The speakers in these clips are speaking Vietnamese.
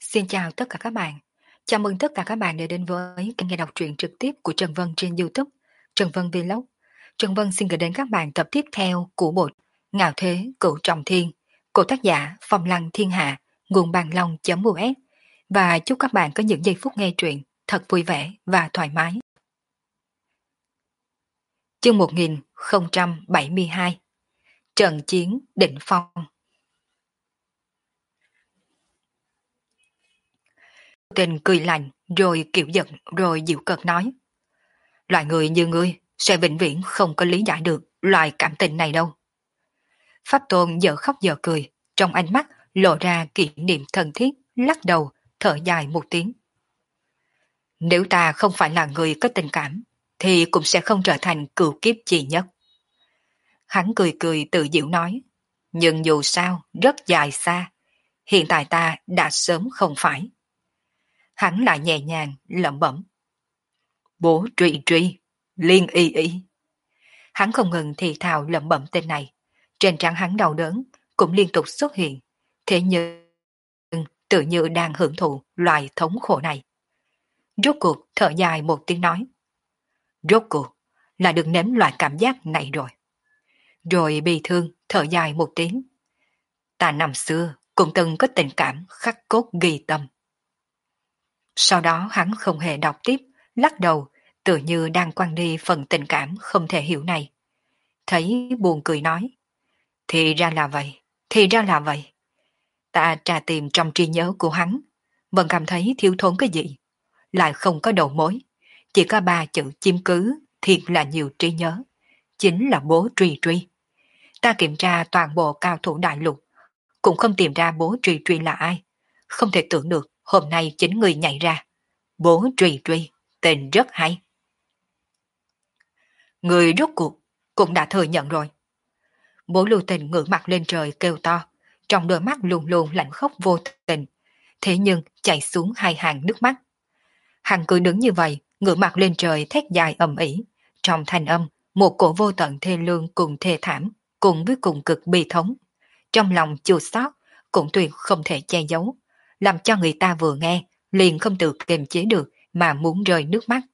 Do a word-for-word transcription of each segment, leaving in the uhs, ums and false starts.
Xin chào tất cả các bạn. Chào mừng tất cả các bạn đã đến với kênh nghe đọc truyện trực tiếp của Trần Vân trên YouTube, Trần Vân Vlog. Trần Vân xin gửi đến các bạn tập tiếp theo của bộ Ngạo Thế Cửu Trọng Thiên của tác giả Phong Lăng Thiên Hạ, nguồn bàn long.us, và chúc các bạn có những giây phút nghe truyện thật vui vẻ và thoải mái. Chương một nghìn không trăm bảy mươi hai, Trận chiến đỉnh phong. Tình cười lạnh, rồi kiểu giận, rồi dịu cợt nói. Loại người như ngươi sẽ vĩnh viễn không có lý giải được loại cảm tình này đâu. Pháp Tôn giờ khóc giờ cười, trong ánh mắt lộ ra kỷ niệm thân thiết, lắc đầu, thở dài một tiếng. Nếu ta không phải là người có tình cảm, thì cũng sẽ không trở thành cửu kiếp chi nhất. Hắn cười cười tự giễu nói, nhưng dù sao rất dài xa, hiện tại ta đã sớm không phải. Hắn lại nhẹ nhàng lẩm bẩm. Bố trụy trụy, liên y y. Hắn không ngừng thì thào lẩm bẩm tên này, trên trán hắn đau đớn cũng liên tục xuất hiện, thế nhưng tự như đang hưởng thụ loài thống khổ này. Rốt cuộc thở dài một tiếng nói. Rốt cuộc là được nếm loại cảm giác này rồi. Rồi bi thương thở dài một tiếng. Ta năm xưa cũng từng có tình cảm khắc cốt ghi tâm. Sau đó hắn không hề đọc tiếp, lắc đầu, tự như đang quăng đi phần tình cảm không thể hiểu này. Thấy buồn cười nói. Thì ra là vậy, thì ra là vậy. Ta tra tìm trong trí nhớ của hắn, vẫn cảm thấy thiếu thốn cái gì. Lại không có đầu mối, chỉ có ba chữ chiếm cứ, thiệt là nhiều trí nhớ. Chính là bố truy truy. Ta kiểm tra toàn bộ cao thủ đại lục, cũng không tìm ra bố truy truy là ai. Không thể tưởng được hôm nay chính người nhảy ra. Bố truy truy, tên rất hay. Người rốt cuộc cũng đã thừa nhận rồi. Bố Lưu Tình ngửa mặt lên trời kêu to, trong đôi mắt luôn luôn lạnh khóc vô tình, thế nhưng chảy xuống hai hàng nước mắt. Hắn cứ đứng như vậy, ngửa mặt lên trời thét dài ầm ĩ, trong thanh âm một cổ vô tận thê lương cùng thê thảm, cùng với cùng cực bi thống. Trong lòng chua xót cũng tuyệt không thể che giấu, làm cho người ta vừa nghe liền không tự kiềm chế được mà muốn rơi nước mắt.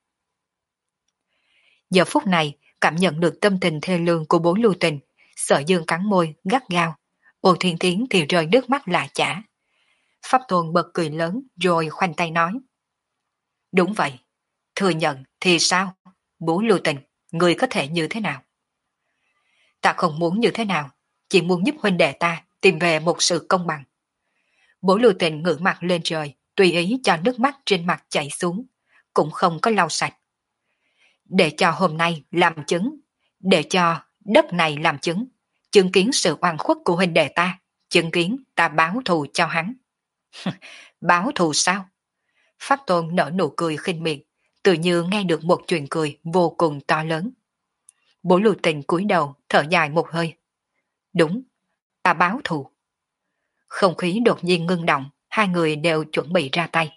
Giờ phút này cảm nhận được tâm tình thê lương của bố Lưu Tình, Sở Dương cắn môi gắt gao, Ô Thiên Tiến thì rơi nước mắt lạ chả. Pháp Tôn bật cười lớn rồi khoanh tay nói. Đúng vậy, thừa nhận thì sao? Bố Lưu Tình, người có thể như thế nào? Ta không muốn như thế nào, chỉ muốn giúp huynh đệ ta tìm về một sự công bằng. Bố Lưu Tình ngửa mặt lên trời, tùy ý cho nước mắt trên mặt chảy xuống, cũng không có lau sạch. Để cho hôm nay làm chứng, để cho đất này làm chứng, chứng kiến sự oan khuất của huynh đệ ta, chứng kiến ta báo thù cho hắn. Báo thù sao? Pháp Tôn nở nụ cười khinh miệt, tự như nghe được một chuyện cười vô cùng to lớn. Bố Lưu Tình cúi đầu thở dài một hơi. Đúng, ta báo thù. Không khí đột nhiên ngưng động, hai người đều chuẩn bị ra tay.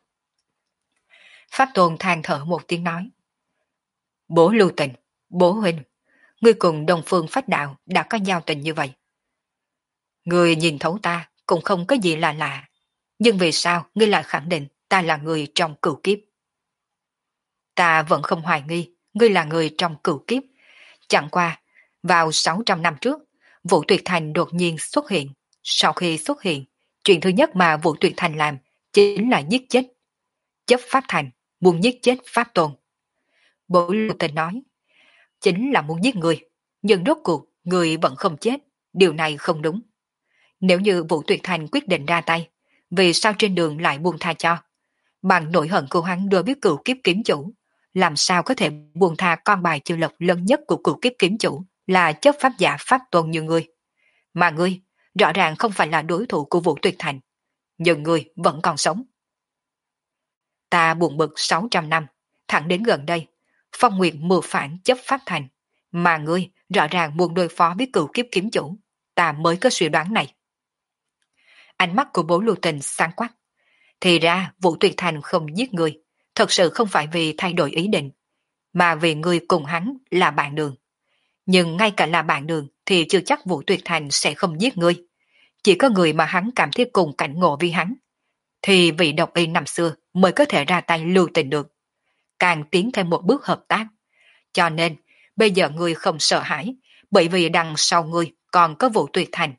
Pháp Tôn than thở một tiếng nói. Bố Lưu Tình, bố huynh, ngươi cùng Đông Phương Phách Đạo đã có giao tình như vậy. Ngươi nhìn thấu ta cũng không có gì là lạ, nhưng vì sao ngươi lại khẳng định ta là người trong cửu kiếp? Ta vẫn không hoài nghi ngươi là người trong cửu kiếp. Chẳng qua, vào sáu trăm năm trước, Vũ Tuyệt Thành đột nhiên xuất hiện. Sau khi xuất hiện, chuyện thứ nhất mà Vũ Tuyệt Thành làm chính là giết chết Chấp Pháp Thành, muốn giết chết Pháp Tôn. Bố Lưu Tình nói, chính là muốn giết người, nhưng rốt cuộc người vẫn không chết, điều này không đúng. Nếu như Vũ Tuyệt Thành quyết định ra tay, vì sao trên đường lại buông tha cho? Bằng nỗi hận của hắn đối với cửu kiếp kiếm chủ, làm sao có thể buông tha con bài chưa lật lớn nhất của cửu kiếp kiếm chủ là chấp pháp giả Pháp Tôn như ngươi. Mà ngươi, rõ ràng không phải là đối thủ của Vũ Tuyệt Thành, nhưng ngươi vẫn còn sống. Ta buồn bực sáu trăm năm, thẳng đến gần đây, Phong Nguyệt mưu phản chấp Pháp Thành, mà ngươi rõ ràng muốn đối phó với cửu kiếp kiếm chủ, ta mới có suy đoán này. Ánh mắt của bố Lưu Tình sáng quắc. Thì ra Vũ Tuyệt Thành không giết ngươi, thật sự không phải vì thay đổi ý định, mà vì ngươi cùng hắn là bạn đường. Nhưng ngay cả là bạn đường thì chưa chắc Vũ Tuyệt Thành sẽ không giết ngươi. Chỉ có người mà hắn cảm thấy cùng cảnh ngộ với hắn. thì vị độc y năm xưa mới có thể ra tay lưu tình được, càng tiến thêm một bước hợp tác. Cho nên, bây giờ ngươi không sợ hãi, bởi vì đằng sau ngươi còn có Vũ Tuyệt Thành.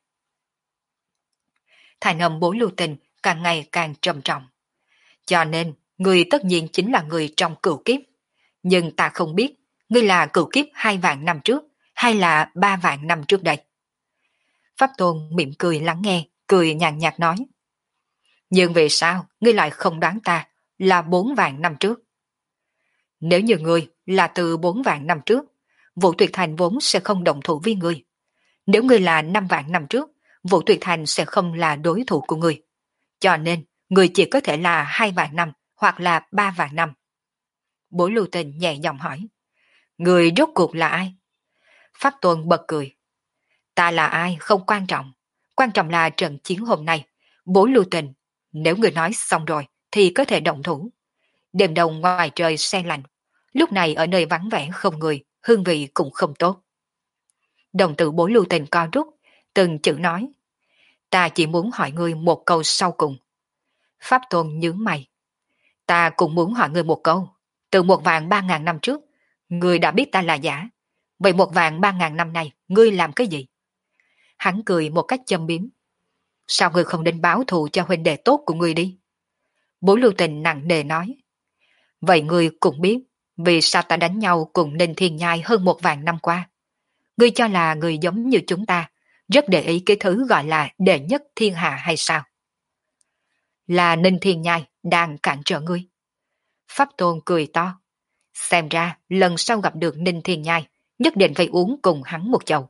Thành âm Bố Lưu Tình càng ngày càng trầm trọng. Cho nên, ngươi tất nhiên chính là người trong cửu kiếp. Nhưng ta không biết, ngươi là cửu kiếp hai vạn năm trước, hay là ba vạn năm trước đây. Pháp Tôn mỉm cười lắng nghe, cười nhàn nhạt nói. Nhưng vì sao ngươi lại không đoán ta là bốn vạn năm trước? Nếu như ngươi là từ bốn vạn năm trước, Vũ Tuyệt Thành vốn sẽ không đồng thủ với ngươi. Nếu ngươi là năm vạn năm trước, Vũ Tuyệt Thành sẽ không là đối thủ của ngươi. Cho nên, ngươi chỉ có thể là hai vạn năm hoặc là ba vạn năm. Bố Lưu Tình nhẹ giọng hỏi. Ngươi rốt cuộc là ai? Pháp Tôn bật cười. Ta là ai không quan trọng. Quan trọng là trận chiến hôm nay. Bố Lưu Tình, nếu ngươi nói xong rồi thì có thể động thủ. Đêm đông ngoài trời se lạnh. Lúc này ở nơi vắng vẻ không người, hương vị cũng không tốt. Đồng tử Bố Lưu Tình co rút, từng chữ nói. Ta chỉ muốn hỏi ngươi một câu sau cùng. Pháp Tôn nhướng mày. Ta cũng muốn hỏi ngươi một câu. Từ một vạn ba ngàn năm trước, ngươi đã biết ta là giả. Vậy một vạn ba ngàn năm nay, ngươi làm cái gì? Hắn cười một cách châm biếm. Sao ngươi không đến báo thù cho huynh đệ tốt của ngươi đi? Bố Lưu Tình nặng nề nói. Vậy ngươi cũng biết, vì sao ta đánh nhau cùng Ninh Thiên Nhai hơn một vạn năm qua? Ngươi cho là người giống như chúng ta, rất để ý cái thứ gọi là đệ nhất thiên hạ hay sao? Là Ninh Thiên Nhai đang cản trở ngươi. Pháp Tôn cười to. Xem ra lần sau gặp được Ninh Thiên Nhai, nhất định phải uống cùng hắn một chầu.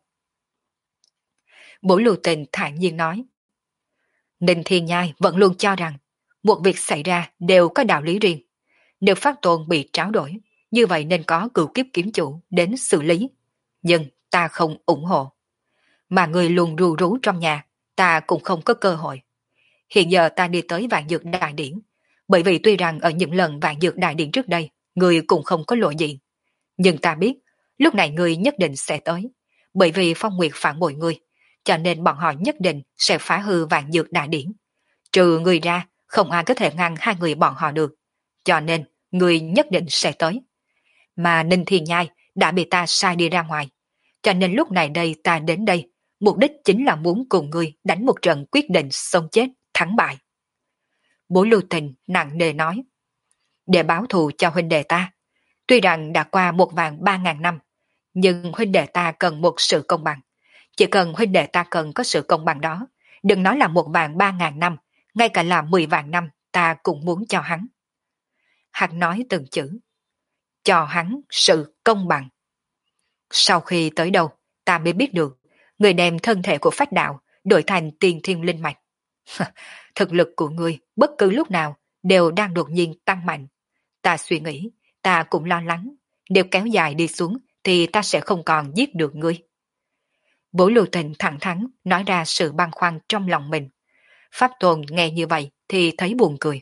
Bố Lưu Tình thản nhiên nói. Ninh Thiên Nhai vẫn luôn cho rằng một việc xảy ra đều có đạo lý riêng. Nếu Pháp Tôn bị tráo đổi, như vậy nên có cửu kiếp kiếm chủ đến xử lý. Nhưng ta không ủng hộ. Mà người luôn ru rú trong nhà, ta cũng không có cơ hội. Hiện giờ ta đi tới Vạn Dược Đại Điển, bởi vì tuy rằng ở những lần Vạn Dược Đại Điển trước đây, người cũng không có lộ diện. Nhưng ta biết, lúc này người nhất định sẽ tới, bởi vì Phong Nguyệt phản bội người, cho nên bọn họ nhất định sẽ phá hư Vạn Dược Đại Điển. Trừ người ra, không ai có thể ngăn hai người bọn họ được. Cho nên, người nhất định sẽ tới. Mà Ninh Thiên Nhai đã bị ta sai đi ra ngoài. Cho nên lúc này đây ta đến đây, mục đích chính là muốn cùng ngươi đánh một trận quyết định sống chết, thắng bại. Bố Lưu Tình nặng nề nói. Để báo thù cho huynh đệ ta. Tuy rằng đã qua một vạn ba ngàn năm, nhưng huynh đệ ta cần một sự công bằng. Chỉ cần huynh đệ ta cần có sự công bằng đó, đừng nói là một vạn ba ngàn năm, ngay cả là mười vạn năm ta cũng muốn cho hắn. Hắn nói từng chữ. Cho hắn sự công bằng. Sau khi tới đâu, ta mới biết được, người đem thân thể của Phách Đạo đổi thành tiên thiên linh mạch. Thực lực của ngươi bất cứ lúc nào đều đang đột nhiên tăng mạnh. Ta suy nghĩ, ta cũng lo lắng, nếu kéo dài đi xuống thì ta sẽ không còn giết được ngươi. Bố Lưu Tình thẳng thắn nói ra sự băn khoăn trong lòng mình. Pháp Tôn nghe như vậy thì thấy buồn cười.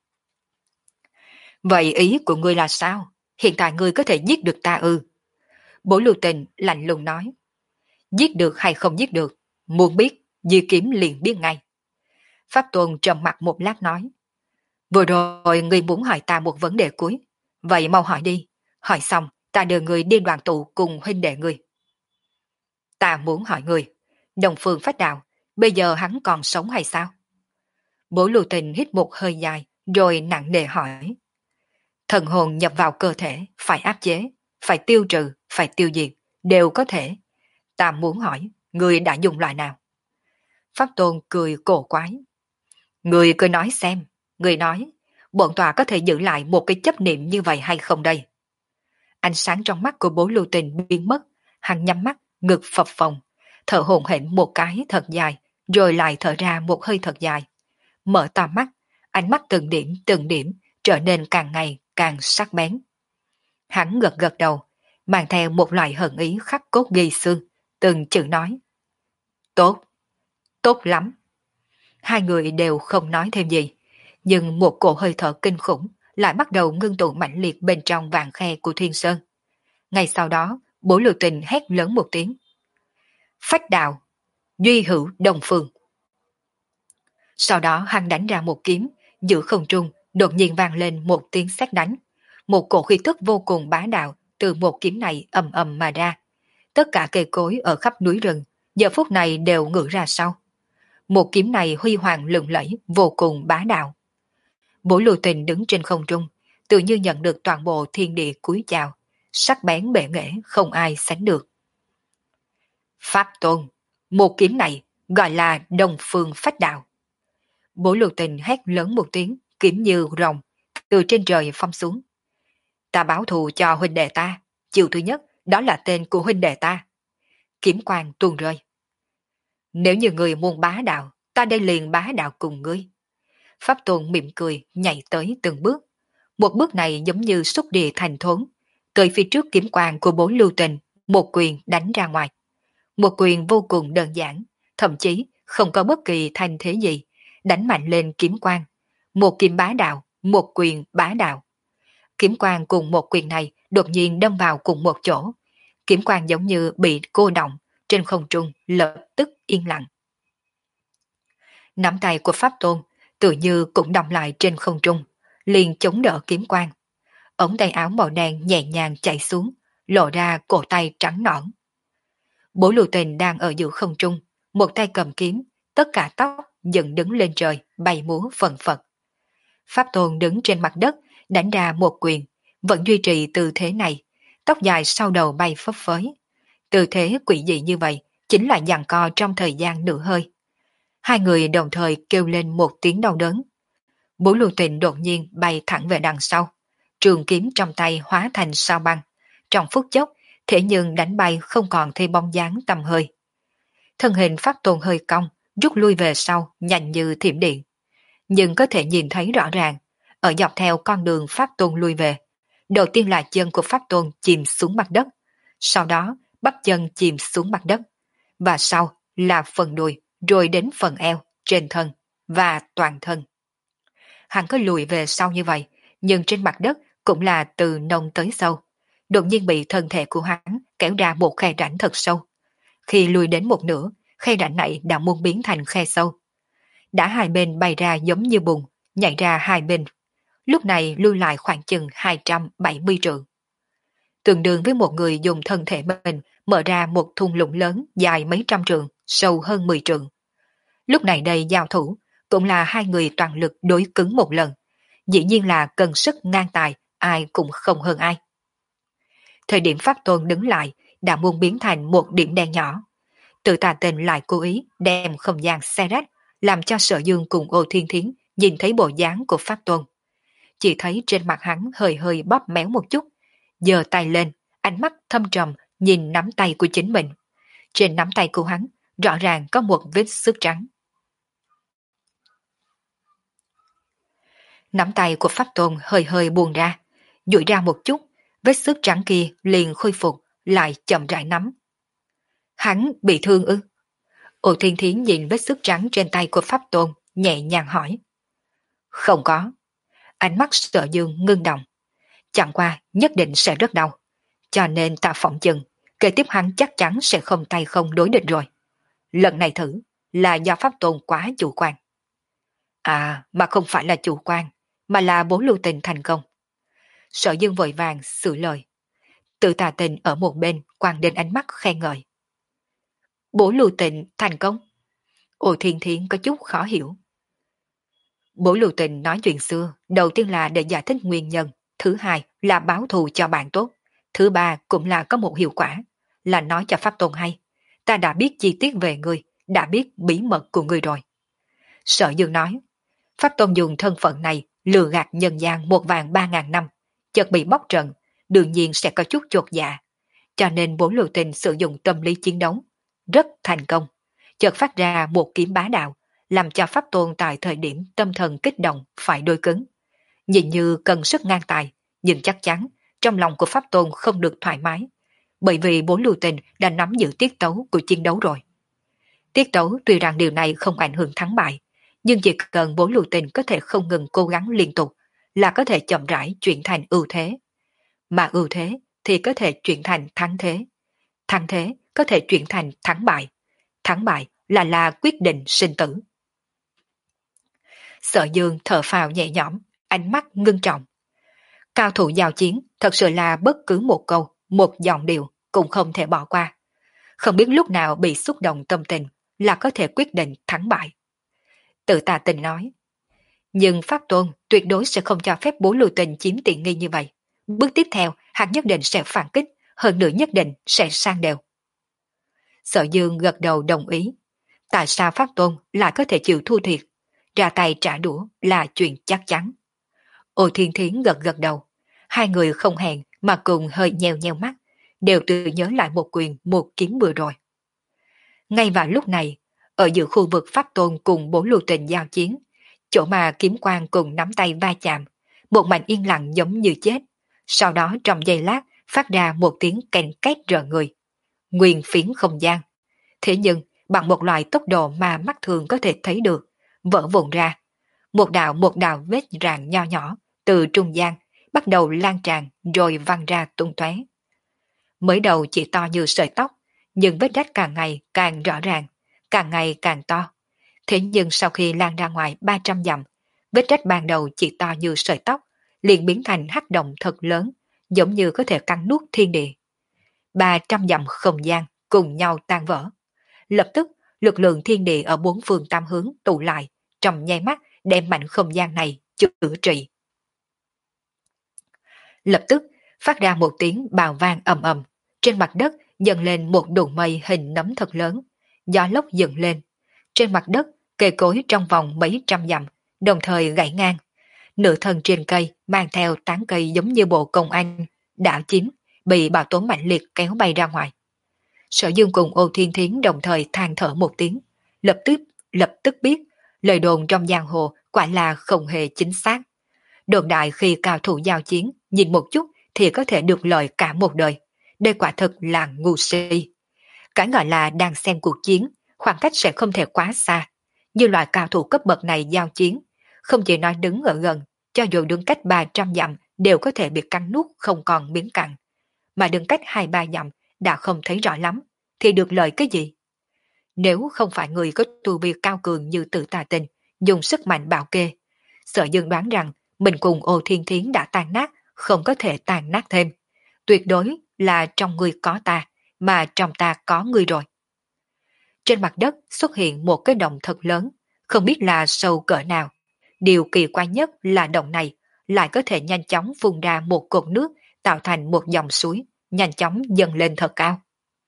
Vậy ý của ngươi là sao? Hiện tại ngươi có thể giết được ta ư? Bố Lưu Tình lạnh lùng nói. Giết được hay không giết được, muốn biết, Di Kiếm liền biết ngay. Pháp Tôn trầm mặt một lát nói. Vừa rồi ngươi muốn hỏi ta một vấn đề cuối. Vậy mau hỏi đi. Hỏi xong, ta đưa người đi đoàn tụ cùng huynh đệ ngươi. Ta muốn hỏi ngươi, Đông Phương Phách Đạo, bây giờ hắn còn sống hay sao? Bố Lưu Tình hít một hơi dài, rồi nặng nề hỏi. Thần hồn nhập vào cơ thể, phải áp chế, phải tiêu trừ, phải tiêu diệt, đều có thể. Ta muốn hỏi, ngươi đã dùng loại nào? Pháp Tôn cười cổ quái. Ngươi cứ nói xem, ngươi nói, bọn tòa có thể giữ lại một cái chấp niệm như vậy hay không đây? Ánh sáng trong mắt của Bố Lưu Tình biến mất, hắn nhắm mắt, ngực phập phồng, thở hổn hển một cái thật dài, rồi lại thở ra một hơi thật dài. Mở to mắt, ánh mắt từng điểm từng điểm trở nên càng ngày càng sắc bén. Hắn gật gật đầu, mang theo một loại hận ý khắc cốt ghi xương, từng chữ nói. Tốt, tốt lắm. Hai người đều không nói thêm gì, nhưng một cổ hơi thở kinh khủng lại bắt đầu ngưng tụ mãnh liệt bên trong vạn khe của Thiên Sơn. Ngay sau đó, Bố Lưu Tình hét lớn một tiếng. Phách Đạo, duy hữu Đông Phương. Sau đó hắn đánh ra một kiếm, Giữa không trung đột nhiên vang lên một tiếng sét đánh, một cổ khí tức vô cùng bá đạo từ một kiếm này ầm ầm mà ra. Tất cả cây cối ở khắp núi rừng giờ phút này đều ngửa ra sau. Một kiếm này huy hoàng lừng lẫy, vô cùng bá đạo. Bổ Lưu Tình đứng trên không trung, tự như nhận được toàn bộ thiên địa cúi chào, sắc bén bệ nghệ không ai sánh được. Pháp Tôn, một kiếm này gọi là Đông Phương Phách Đạo. Bổ Lưu Tình hét lớn một tiếng, kiếm như rồng từ trên trời phong xuống. Ta báo thù cho huynh đệ ta, chiều thứ nhất đó là tên của huynh đệ ta. Kiếm quang tuôn rơi. Nếu như người muốn bá đạo, ta đây liền bá đạo cùng ngươi. Pháp Tôn mỉm cười nhảy tới từng bước. Một bước này giống như xúc địa thành thốn, tới phía trước kiếm quang của Bố Lưu Tình, một quyền đánh ra ngoài. Một quyền vô cùng đơn giản, thậm chí không có bất kỳ thành thế gì, đánh mạnh lên kiếm quang. Một kiếm bá đạo, một quyền bá đạo. Kiếm quang cùng một quyền này đột nhiên đâm vào cùng một chỗ. Kiếm quang giống như bị cô động, trên không trung lập tức yên lặng. Nắm tay của Pháp Tôn tự như cũng động lại trên không trung, liền chống đỡ kiếm quang. Ống tay áo màu đen nhẹ nhàng chạy xuống, lộ ra cổ tay trắng nõn. Bố Lưu Tình đang ở giữa không trung, một tay cầm kiếm, tất cả tóc dựng đứng lên trời, bay múa phần phật. Pháp Tôn đứng trên mặt đất, đánh ra một quyền, vẫn duy trì tư thế này, tóc dài sau đầu bay phấp phới. Tư thế quỷ dị như vậy, chính là giằng co trong thời gian nửa hơi. Hai người đồng thời kêu lên một tiếng đau đớn. Bố Lưu Tình đột nhiên bay thẳng về đằng sau, trường kiếm trong tay hóa thành sao băng, trong phút chốc, thế nhưng đánh bay không còn thấy bóng dáng tầm hơi. Thân hình Pháp Tôn hơi cong, rút lui về sau, nhanh như thiểm điện. Nhưng có thể nhìn thấy rõ ràng, ở dọc theo con đường Pháp Tôn lui về, đầu tiên là chân của Pháp Tôn chìm xuống mặt đất, sau đó bắp chân chìm xuống mặt đất, và sau là phần đùi, rồi đến phần eo, trên thân, và toàn thân. Hắn có lùi về sau như vậy, nhưng trên mặt đất cũng là từ nông tới sâu. Đột nhiên bị thân thể của hắn kéo ra một khe rãnh thật sâu. Khi lùi đến một nửa, khe rãnh này đã muốn biến thành khe sâu. Đã hai bên bay ra giống như bùn, nhảy ra hai bên. Lúc này lui lại khoảng chừng hai trăm bảy mươi trượng. Tương đương với một người dùng thân thể mình mở ra một thung lũng lớn dài mấy trăm trượng, sâu hơn mười trượng. Lúc này đây giao thủ, cũng là hai người toàn lực đối cứng một lần. Dĩ nhiên là cần sức ngang tài, ai cũng không hơn ai. Thời điểm Pháp Tôn đứng lại, đã muốn biến thành một điểm đen nhỏ. Tự Tà Tình lại cố ý đem không gian xe rách, làm cho Sở Dương cùng Ô Thiên Thiến nhìn thấy bộ dáng của Pháp Tôn. Chỉ thấy trên mặt hắn hơi hơi bóp méo một chút, giơ tay lên, ánh mắt thâm trầm nhìn nắm tay của chính mình. Trên nắm tay của hắn rõ ràng có một vết xước trắng. Nắm tay của Pháp Tôn hơi hơi buông ra, duỗi ra một chút, vết xước trắng kia liền khôi phục, lại chậm rãi nắm. Hắn bị thương ư? Ô Thiên Thiến nhìn vết xước trắng trên tay của Pháp Tôn, nhẹ nhàng hỏi. Không có. Ánh mắt Sở Dương ngưng động. Chẳng qua nhất định sẽ rất đau. Cho nên ta phỏng chừng, kế tiếp hắn chắc chắn sẽ không tay không đối địch rồi. Lần này thử, là do Pháp Tôn quá chủ quan. À, mà không phải là chủ quan, mà là Bố Lưu Tình thành công. Sở Dương vội vàng sửa lời. Tự Tà Tình ở một bên quang đến ánh mắt khen ngợi. Bố Lưu Tình thành công. Ô Thiên Thiến có chút khó hiểu. Bố Lưu Tình nói chuyện xưa, đầu tiên là để giải thích nguyên nhân, thứ hai là báo thù cho bạn tốt, thứ ba cũng là có một hiệu quả, là nói cho Pháp Tôn hay. Ta đã biết chi tiết về ngươi, đã biết bí mật của ngươi rồi. Sở Dương nói, Pháp Tôn dùng thân phận này lừa gạt nhân gian một vàng ba ngàn năm, chợt bị bóc trần, đương nhiên sẽ có chút chột dạ. Cho nên Bố Lưu Tình sử dụng tâm lý chiến đấu, rất thành công, chợt phát ra một kiếm bá đạo, làm cho Pháp Tôn tại thời điểm tâm thần kích động phải đôi cứng. Nhìn như cần sức ngang tài, nhưng chắc chắn trong lòng của Pháp Tôn không được thoải mái, bởi vì Bố Lưu Tình đã nắm giữ tiết tấu của chiến đấu rồi. Tiết tấu tuy rằng điều này không ảnh hưởng thắng bại, nhưng chỉ cần Bố Lưu Tình có thể không ngừng cố gắng liên tục là có thể chậm rãi chuyển thành ưu thế. Mà ưu thế thì có thể chuyển thành thắng thế. Thắng thế có thể chuyển thành thắng bại. Thắng bại là là quyết định sinh tử. Sở Dương thở phào nhẹ nhõm, ánh mắt ngưng trọng. Cao thủ giao chiến thật sự là bất cứ một câu, một giọng điệu cũng không thể bỏ qua. Không biết lúc nào bị xúc động tâm tình là có thể quyết định thắng bại. Tự Tà Tình nói, nhưng Pháp Tôn tuyệt đối sẽ không cho phép Bố Lưu Tình chiếm tiện nghi như vậy. Bước tiếp theo, hắn nhất định sẽ phản kích, hơn nữa nhất định sẽ sang đều. Sở Dương gật đầu đồng ý. Tại sao Pháp Tôn lại có thể chịu thua thiệt? Ra tay trả đũa là chuyện chắc chắn. Ô Thiên Thiến gật gật đầu. Hai người không hẹn mà cùng hơi nheo nheo mắt, đều tự nhớ lại một quyền một kiếm vừa rồi. Ngay vào lúc này, ở giữa khu vực Pháp Tôn cùng Bố Lưu Tình giao chiến, chỗ mà kiếm quang cùng nắm tay va chạm, một mảnh yên lặng giống như chết. Sau đó trong giây lát phát ra một tiếng kèn két rợn người. Nguyên phiến không gian. Thế nhưng bằng một loại tốc độ mà mắt thường có thể thấy được, vỡ vụn ra. Một đạo một đạo vết rạn nho nhỏ từ trung gian bắt đầu lan tràn rồi văng ra tung tóe. Mới đầu chỉ to như sợi tóc, nhưng vết rách càng ngày càng rõ ràng, càng ngày càng to. Thế nhưng sau khi lan ra ngoài ba trăm dặm, vết rách ban đầu chỉ to như sợi tóc, liền biến thành hắc động thật lớn, giống như có thể cắn nuốt thiên địa. ba trăm dặm không gian cùng nhau tan vỡ. Lập tức, lực lượng thiên địa ở bốn phương tam hướng tụ lại, trong nháy mắt đem mạnh không gian này chữa trị. Lập tức, phát ra một tiếng bào vang ầm ầm, trên mặt đất dần lên một đụng mây hình nấm thật lớn, gió lốc dựng lên. Trên mặt đất, cây cối trong vòng mấy trăm dặm, đồng thời gãy ngang. Nửa thân trên cây mang theo tán cây giống như bộ công anh, đã chín, bị bão tố mạnh liệt kéo bay ra ngoài. Sở Dương cùng Ô Thiên Thiến đồng thời than thở một tiếng, lập tức lập tức biết lời đồn trong giang hồ quả là không hề chính xác. Đồn đại khi cao thủ giao chiến nhìn một chút thì có thể được lợi cả một đời. Đây quả thực là ngu si. Cái gọi là đang xem cuộc chiến, khoảng cách sẽ không thể quá xa. Như loại cao thủ cấp bậc này giao chiến, không chỉ nói đứng ở gần, cho dù đứng cách ba trăm dặm đều có thể bị cắn nuốt không còn miếng cặn. Mà đứng cách hai ba dặm đã không thấy rõ lắm, thì được lợi cái gì? Nếu không phải người có tu vi cao cường như Tự Tà Tình, dùng sức mạnh bảo kê, Sở Dương đoán rằng mình cùng Ô Thiên Thiến đã tan nát, không có thể tan nát thêm. Tuyệt đối là trong người có ta, mà trong ta có người rồi. Trên mặt đất xuất hiện một cái động thật lớn, không biết là sâu cỡ nào. Điều kỳ quái nhất là động này lại có thể nhanh chóng phun ra một cột nước, tạo thành một dòng suối, nhanh chóng dâng lên thật cao.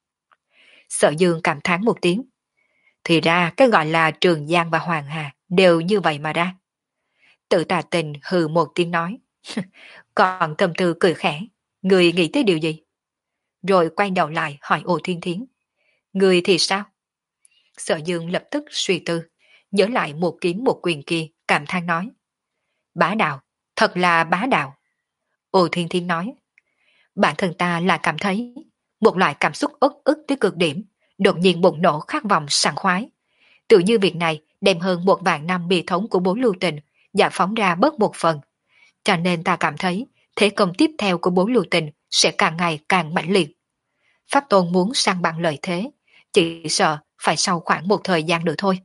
Sở Dương cảm thán một tiếng. Thì ra cái gọi là Trường Giang và Hoàng Hà đều như vậy mà ra. Tự Tà Tình hừ một tiếng nói. Còn Tâm Tư cười khẽ. Người nghĩ tới điều gì? Rồi quay đầu lại hỏi Ô Thiên Thiến. Người thì sao? Sở Dương lập tức suy tư, nhớ lại một kiếm một quyền kia, cảm thán nói. Bá đạo, thật là bá đạo. Ô Thiên Thiến nói. Bản thân ta là cảm thấy một loại cảm xúc uất ức tới cực điểm, đột nhiên bùng nổ khát vọng sảng khoái. Tự như việc này đem hơn một vạn năm bi thống của Bố Lưu Tình giải phóng ra bớt một phần. Cho nên ta cảm thấy thế công tiếp theo của Bố Lưu Tình sẽ càng ngày càng mãnh liệt. Pháp Tôn muốn sang bằng lợi thế, chỉ sợ phải sau khoảng một thời gian nữa thôi.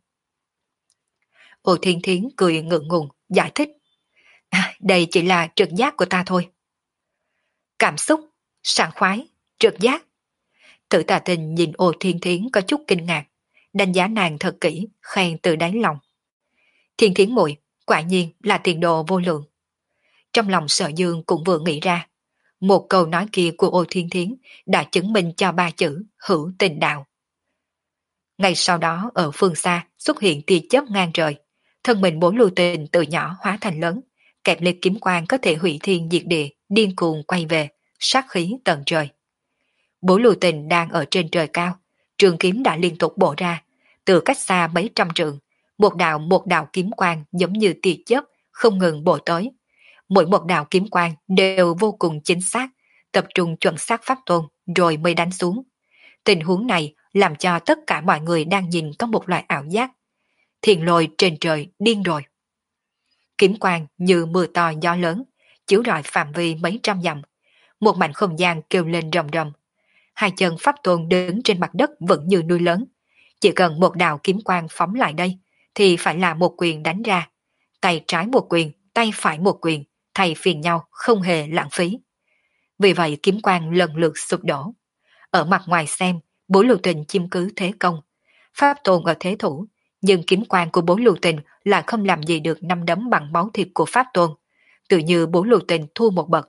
Ô Thiên Thiến cười ngượng ngùng, giải thích. À, đây chỉ là trực giác của ta thôi. Cảm xúc, sảng khoái, trực giác. Tự Tà Tình nhìn Ô Thiên Thiến có chút kinh ngạc, đánh giá nàng thật kỹ, khen từ đáy lòng. Thiên Thiến muội quả nhiên là tiền đồ vô lượng. Trong lòng Sở Dương cũng vừa nghĩ ra, một câu nói kia của Ô Thiên Thiến đã chứng minh cho ba chữ hữu tình đạo. Ngay sau đó ở phương xa xuất hiện tia chớp ngang trời, thân mình Bố Lưu Tình từ nhỏ hóa thành lớn, kẹp lên kiếm quang có thể hủy thiên diệt địa, điên cuồng quay về, sát khí tận trời. Bố Lưu Tình đang ở trên trời cao, trường kiếm đã liên tục bổ ra, từ cách xa mấy trăm trượng, một đạo một đạo kiếm quang giống như tia chớp không ngừng bổ tới. Mỗi một đạo kiếm quang đều vô cùng chính xác, tập trung chuẩn xác Pháp Tôn rồi mới đánh xuống. Tình huống này làm cho tất cả mọi người đang nhìn có một loại ảo giác. Thiền lôi trên trời điên rồi. Kiếm quang như mưa to gió lớn, chiếu rọi phạm vi mấy trăm dặm. Một mảnh không gian kêu lên rầm rầm. Hai chân Pháp Tôn đứng trên mặt đất vẫn như núi lớn. Chỉ cần một đạo kiếm quang phóng lại đây, thì phải là một quyền đánh ra. tay trái một quyền, tay phải một quyền, thay phiên nhau không hề lãng phí. Vì vậy kiếm quang lần lượt sụp đổ. Ở mặt ngoài xem, Bố Lưu Tình chiếm cứ thế công, Pháp Tôn ở thế thủ, nhưng kiếm quang của Bố Lưu Tình lại không làm gì được năm đấm bằng máu thịt của Pháp Tôn, tự như Bố Lưu Tình thua một bậc.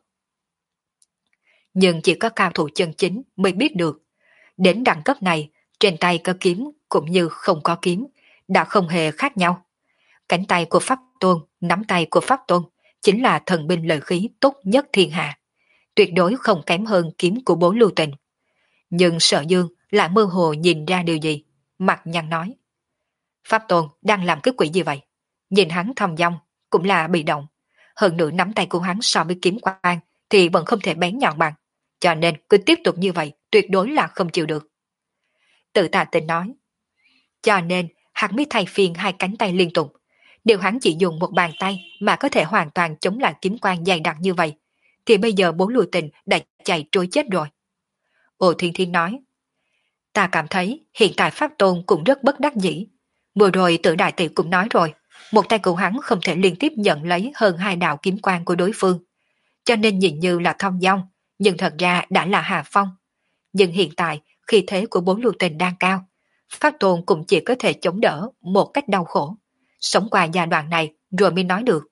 Nhưng chỉ có cao thủ chân chính mới biết được, đến đẳng cấp này, trên tay có kiếm cũng như không có kiếm, đã không hề khác nhau. Cánh tay của Pháp Tôn, nắm tay của Pháp Tôn, chính là thần binh lợi khí tốt nhất thiên hạ, tuyệt đối không kém hơn kiếm của Bố Lưu Tình. Nhưng Sở Dương lại mơ hồ nhìn ra điều gì, mặt nhăn nói. Pháp Tôn đang làm cái quỷ gì vậy? Nhìn hắn thong dong, cũng là bị động. Hơn nữa nắm tay của hắn so với kiếm quang thì vẫn không thể bén nhọn bằng. Cho nên cứ tiếp tục như vậy, tuyệt đối là không chịu được. Tự Tà Tinh nói. Cho nên hắn mới thay phiên hai cánh tay liên tục. Nếu hắn chỉ dùng một bàn tay mà có thể hoàn toàn chống lại kiếm quang dày đặc như vậy, thì bây giờ Bố Lưu Tình đã chạy trối chết rồi. Ô Thiên Thiên nói. Ta cảm thấy hiện tại Pháp Tôn cũng rất bất đắc dĩ. Vừa rồi Tử Đại Tỷ cũng nói rồi, một tay của hắn không thể liên tiếp nhận lấy hơn hai đạo kiếm quang của đối phương. Cho nên nhìn như là thong dong, nhưng thật ra đã là hạ phong. Nhưng hiện tại, khi thế của Bố Lưu Tình đang cao, Pháp Tôn cũng chỉ có thể chống đỡ một cách đau khổ. Sống qua giai đoạn này rồi mới nói được.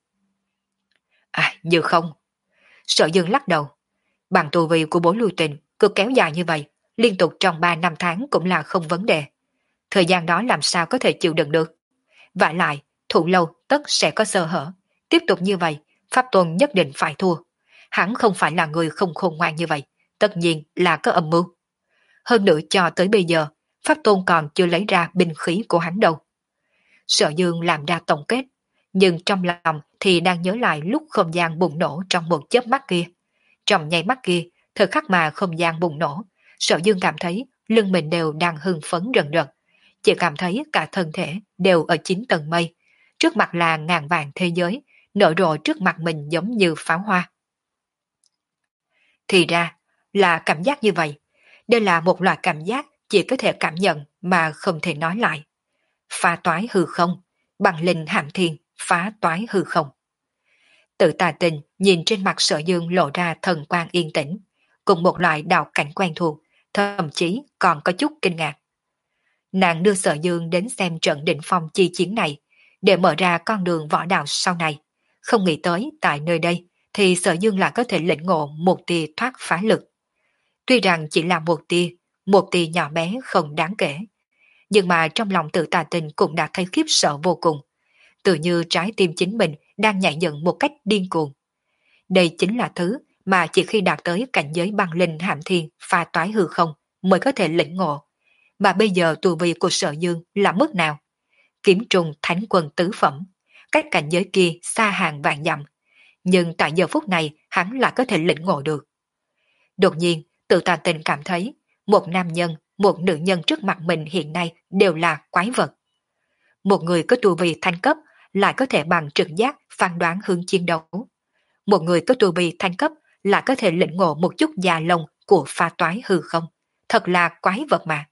À, như không. Sở Dương lắc đầu. Bằng tu vi của Bố Lưu Tình cứ kéo dài như vậy, liên tục trong ba năm tháng cũng là không vấn đề. Thời gian đó làm sao có thể chịu đựng được. Vả lại, thủ lâu tất sẽ có sơ hở. Tiếp tục như vậy, Pháp Tôn nhất định phải thua. Hắn không phải là người không khôn ngoan như vậy, tất nhiên là có âm mưu. Hơn nữa cho tới bây giờ, Pháp Tôn còn chưa lấy ra binh khí của hắn đâu. Sở Dương làm ra tổng kết, nhưng trong lòng thì đang nhớ lại lúc không gian bùng nổ trong một chớp mắt kia. Trong nháy mắt kia, thời khắc mà không gian bùng nổ, Sở Dương cảm thấy lưng mình đều đang hưng phấn rần rần, chỉ cảm thấy cả thân thể đều ở chín tầng mây, trước mặt là ngàn vàng thế giới, nở rộ trước mặt mình giống như pháo hoa. Thì ra là cảm giác như vậy, đây là một loại cảm giác chỉ có thể cảm nhận mà không thể nói lại. Phá toái hư không, bằng linh hàm thiên, phá toái hư không. Tự Tà Tình nhìn trên mặt Sở Dương lộ ra thần quang yên tĩnh, cùng một loại đạo cảnh quen thuộc, thậm chí còn có chút kinh ngạc. Nàng đưa Sở Dương đến xem trận đỉnh phong chi chiến này, để mở ra con đường võ đạo sau này. Không nghĩ tới tại nơi đây, thì Sở Dương lại có thể lĩnh ngộ một tia thoát phá lực. Tuy rằng chỉ là một tia, một tia nhỏ bé không đáng kể, nhưng mà trong lòng Tự Tà Tình cũng đã thấy khiếp sợ vô cùng, tự như trái tim chính mình đang nhảy dựng một cách điên cuồng. Đây chính là thứ mà chỉ khi đạt tới cảnh giới băng linh hàm thiên pha toái hư không mới có thể lĩnh ngộ. Mà bây giờ tu vi của Sở Dương là mức nào? Kiếm trùng thánh quân tứ phẩm, cách cảnh giới kia xa hàng vạn dặm, nhưng tại giờ phút này hắn lại có thể lĩnh ngộ được. Đột nhiên, Tự Tà Tình cảm thấy một nam nhân, một nữ nhân trước mặt mình hiện nay đều là quái vật. Một người có tu vi thanh cấp lại có thể bằng trực giác phán đoán hướng chiến đấu. Một người có tu vi thanh cấp lại có thể lĩnh ngộ một chút già lông của pha toái hư không. Thật là quái vật mà.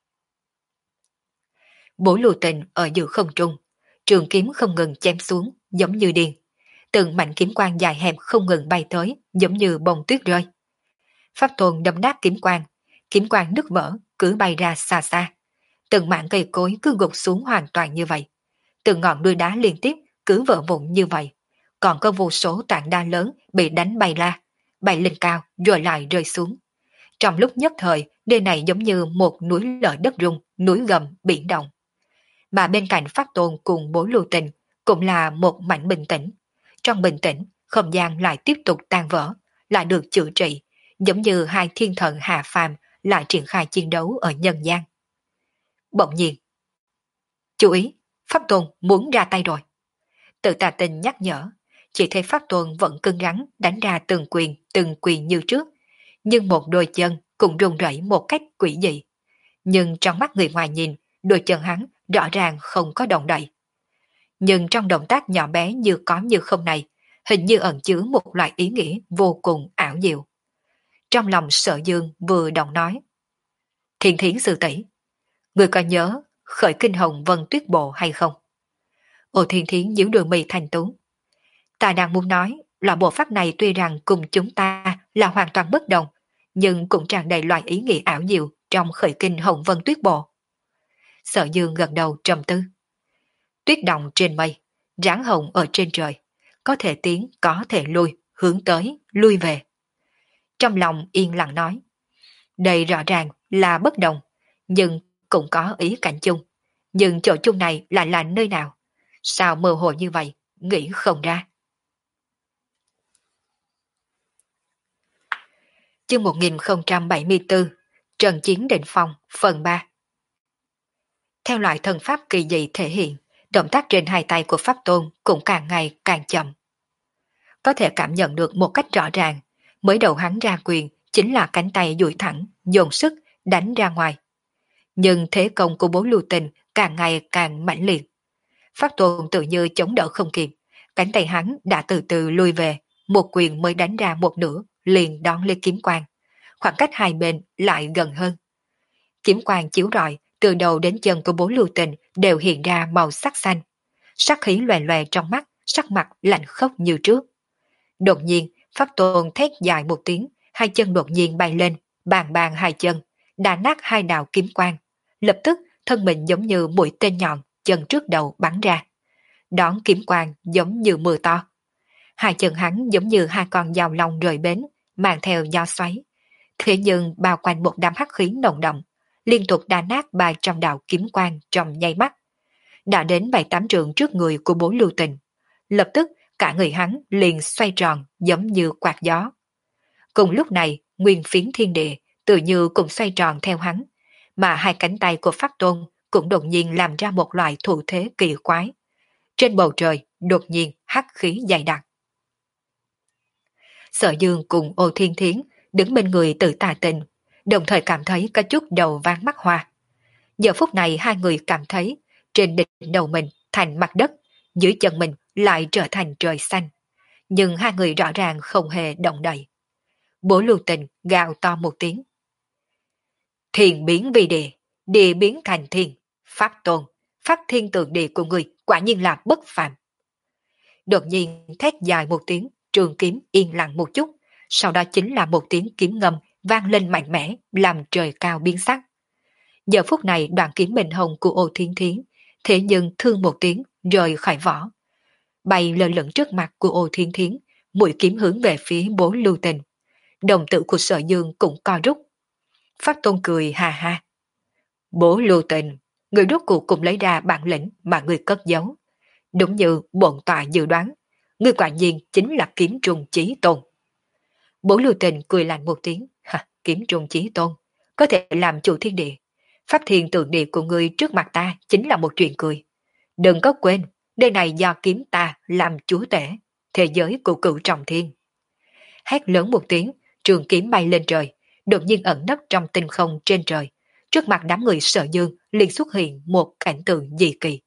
Bố Lưu Tình ở giữa không trung, trường kiếm không ngừng chém xuống giống như điên. Từng mảnh kiếm quang dài hẹp không ngừng bay tới giống như bông tuyết rơi. Pháp Tôn đâm nát kiếm quang, kiếm quang nứt vỡ cứ bay ra xa xa. Từng mảng cây cối cứ gục xuống hoàn toàn như vậy. Từng ngọn núi đá liên tiếp cứ vỡ vụn như vậy. Còn có vô số tảng đá lớn bị đánh bay ra, bay lên cao rồi lại rơi xuống. Trong lúc nhất thời, nơi này giống như một núi lở đất rung, núi gầm, biển động. Mà bên cạnh Pháp Tôn cùng Bố Lưu Tình cũng là một mảnh bình tĩnh. Trong bình tĩnh, không gian lại tiếp tục tan vỡ, lại được chữa trị, giống như hai thiên thần hạ phàm lại triển khai chiến đấu ở nhân gian. Bỗng nhiên, chú ý, Pháp Tôn muốn ra tay rồi. Tự Tà Tình nhắc nhở, chỉ thấy Pháp Tôn vẫn cứng rắn đánh ra từng quyền, từng quyền như trước, nhưng một đôi chân cũng rung rẩy một cách quỷ dị. Nhưng trong mắt người ngoài nhìn, đôi chân hắn rõ ràng không có động đậy. Nhưng trong động tác nhỏ bé như có như không này, hình như ẩn chứa một loại ý nghĩa vô cùng ảo diệu. Trong lòng Sở Dương vừa động nói, Thiên Thiến sư tỷ, người có nhớ khởi kinh hồng vân tuyết bộ hay không? Ô Thiên Thiến nhíu đôi mày thành tú. Ta đang muốn nói là bộ pháp này tuy rằng cùng chúng ta là hoàn toàn bất đồng, nhưng cũng tràn đầy loại ý nghĩa ảo diệu trong khởi kinh Hồng Vân Tuyết Bộ. Sở Dương gật đầu trầm tư. Tuyết động trên mây, ráng hồng ở trên trời, có thể tiến, có thể lui, hướng tới, lui về. Trong lòng yên lặng nói, đây rõ ràng là bất đồng, nhưng cũng có ý cảnh chung. Nhưng chỗ chung này lại là nơi nào? Sao mơ hồ như vậy, nghĩ không ra. Chương một nghìn không trăm bảy mươi tư, Trần Chiến Định Phong, phần ba. Theo loại thần pháp kỳ dị thể hiện, động tác trên hai tay của Pháp Tôn cũng càng ngày càng chậm. Có thể cảm nhận được một cách rõ ràng, mới đầu hắn ra quyền chính là cánh tay duỗi thẳng, dồn sức, đánh ra ngoài. Nhưng thế công của Bố Lưu Tình càng ngày càng mãnh liệt. Pháp Tôn tự như chống đỡ không kịp, cánh tay hắn đã từ từ lui về, một quyền mới đánh ra một nửa, liền đón lên kiếm quang. Khoảng cách hai bên lại gần hơn. Kiếm quang chiếu rọi, từ đầu đến chân của Bố Lưu Tình đều hiện ra màu sắc xanh. Sắc khí loè loè trong mắt, sắc mặt lạnh khốc như trước. Đột nhiên, Pháp Tôn thét dài một tiếng, hai chân đột nhiên bay lên, bàn bàn hai chân, đà nát hai đạo kiếm quang. Lập tức, thân mình giống như mũi tên nhọn, chân trước đầu bắn ra. Đón kiếm quang giống như mưa to. Hai chân hắn giống như hai con dao long rời bến, mang theo gió xoáy. Thế nhưng bao quanh một đám hắc khí nồng đậm, liên tục đà nát ba trăm đạo kiếm quang trong nháy mắt. Đã đến bảy tám trượng trước người của Bố Lưu Tình. Lập tức, cả người hắn liền xoay tròn giống như quạt gió. Cùng lúc này, nguyên phiến thiên địa tự như cũng xoay tròn theo hắn, mà hai cánh tay của Pháp Tôn cũng đột nhiên làm ra một loại thủ thế kỳ quái. Trên bầu trời đột nhiên hắc khí dày đặc. Sở Dương cùng Ô Thiên Thiến đứng bên người Tự Tà Tình, đồng thời cảm thấy có chút đầu váng mắt hoa. Giờ phút này hai người cảm thấy trên đỉnh đầu mình thành mặt đất, dưới chân mình lại trở thành trời xanh. Nhưng hai người rõ ràng không hề động đậy. Bố Lưu Tình gào to một tiếng. Thiên biến vì địa, địa biến thành thiên, Pháp Tôn, Pháp Thiên Tượng Địa của người quả nhiên là bất phàm. Đột nhiên thét dài một tiếng, trường kiếm yên lặng một chút, sau đó chính là một tiếng kiếm ngâm vang lên mạnh mẽ, làm trời cao biến sắc. Giờ phút này đoạn kiếm bình hồng của Ô Thiên Thiến, thế nhưng thương một tiếng rời khỏi vỏ, bay lơ lửng trước mặt của Ô Thiên Thiến, mũi kiếm hướng về phía Bố Lưu Tình. Đồng tử của Sở Dương cũng co rút. Pháp Tôn cười hà ha. Bố Lưu Tình, người rốt cuộc cũng lấy ra bản lĩnh mà người cất giấu. Đúng như bổn tọa dự đoán, người quả nhiên chính là kiếm trùng chí tôn. Bố Lưu Tình cười lạnh một tiếng. Ha, kiếm trùng chí tôn, có thể làm chủ thiên địa. Pháp Thiên Tượng Địa của người trước mặt ta chính là một chuyện cười. Đừng có quên, nơi này do kiếm ta làm chúa tể, thế giới của cửu trọng thiên. Hét lớn một tiếng, trường kiếm bay lên trời, đột nhiên ẩn nấp trong tinh không trên trời. Trước mặt đám người Sở Dương liền xuất hiện một cảnh tượng dị kỳ.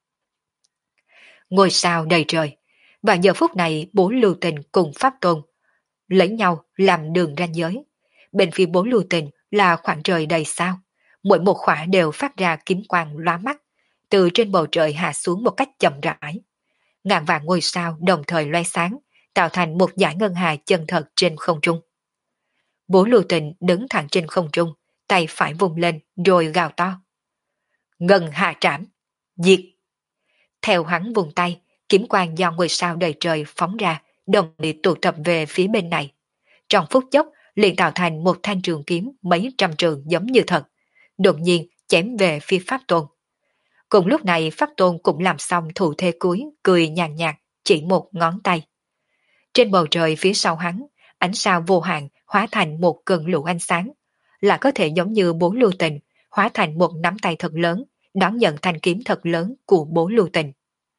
Ngôi sao đầy trời, và giờ phút này Bố Lưu Tình cùng Pháp Tôn lấy nhau làm đường ranh giới. Bên phía Bố Lưu Tình là khoảng trời đầy sao, mỗi một khỏa đều phát ra kiếm quang lóa mắt, từ trên bầu trời hạ xuống một cách chậm rãi. Ngàn vạn ngôi sao đồng thời loe sáng, tạo thành một dải ngân hà chân thật trên không trung. Bố Lưu Tình đứng thẳng trên không trung, tay phải vùng lên rồi gào to. Ngân hà trảm, diệt! Theo hắn vùng tay, kiếm quang do ngôi sao đầy trời phóng ra, đồng loạt tụ tập về phía bên này. Trong phút chốc liền tạo thành một thanh trường kiếm mấy trăm trường giống như thật, đột nhiên chém về phía Pháp Tôn. Cùng lúc này Pháp Tôn cũng làm xong thủ thế cuối, cười nhàn nhạt, chỉ một ngón tay. Trên bầu trời phía sau hắn, ánh sao vô hạn hóa thành một cơn lũ ánh sáng, là có thể giống như Bố Lưu Tình, hóa thành một nắm tay thật lớn, đón nhận thanh kiếm thật lớn của Bố Lưu Tình.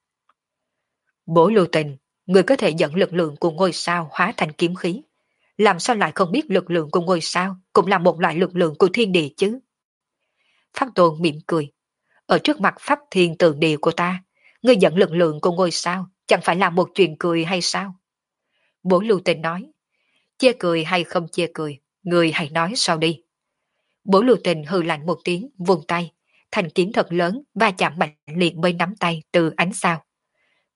Bố Lưu Tình, người có thể dẫn lực lượng của ngôi sao hóa thành kiếm khí. Làm sao lại không biết lực lượng của ngôi sao cũng là một loại lực lượng của thiên địa chứ? Pháp Tôn mỉm cười. Ở trước mặt Pháp Thiên Tượng Địa của ta, người dẫn lực lượng của ngôi sao chẳng phải là một chuyện cười hay sao? Bố Lưu Tình nói. Chê cười hay không chê cười, người hãy nói sau đi. Bố Lưu Tình hừ lạnh một tiếng, vùng tay, thanh kiếm thật lớn va chạm mạnh liệt với nắm tay từ ánh sao.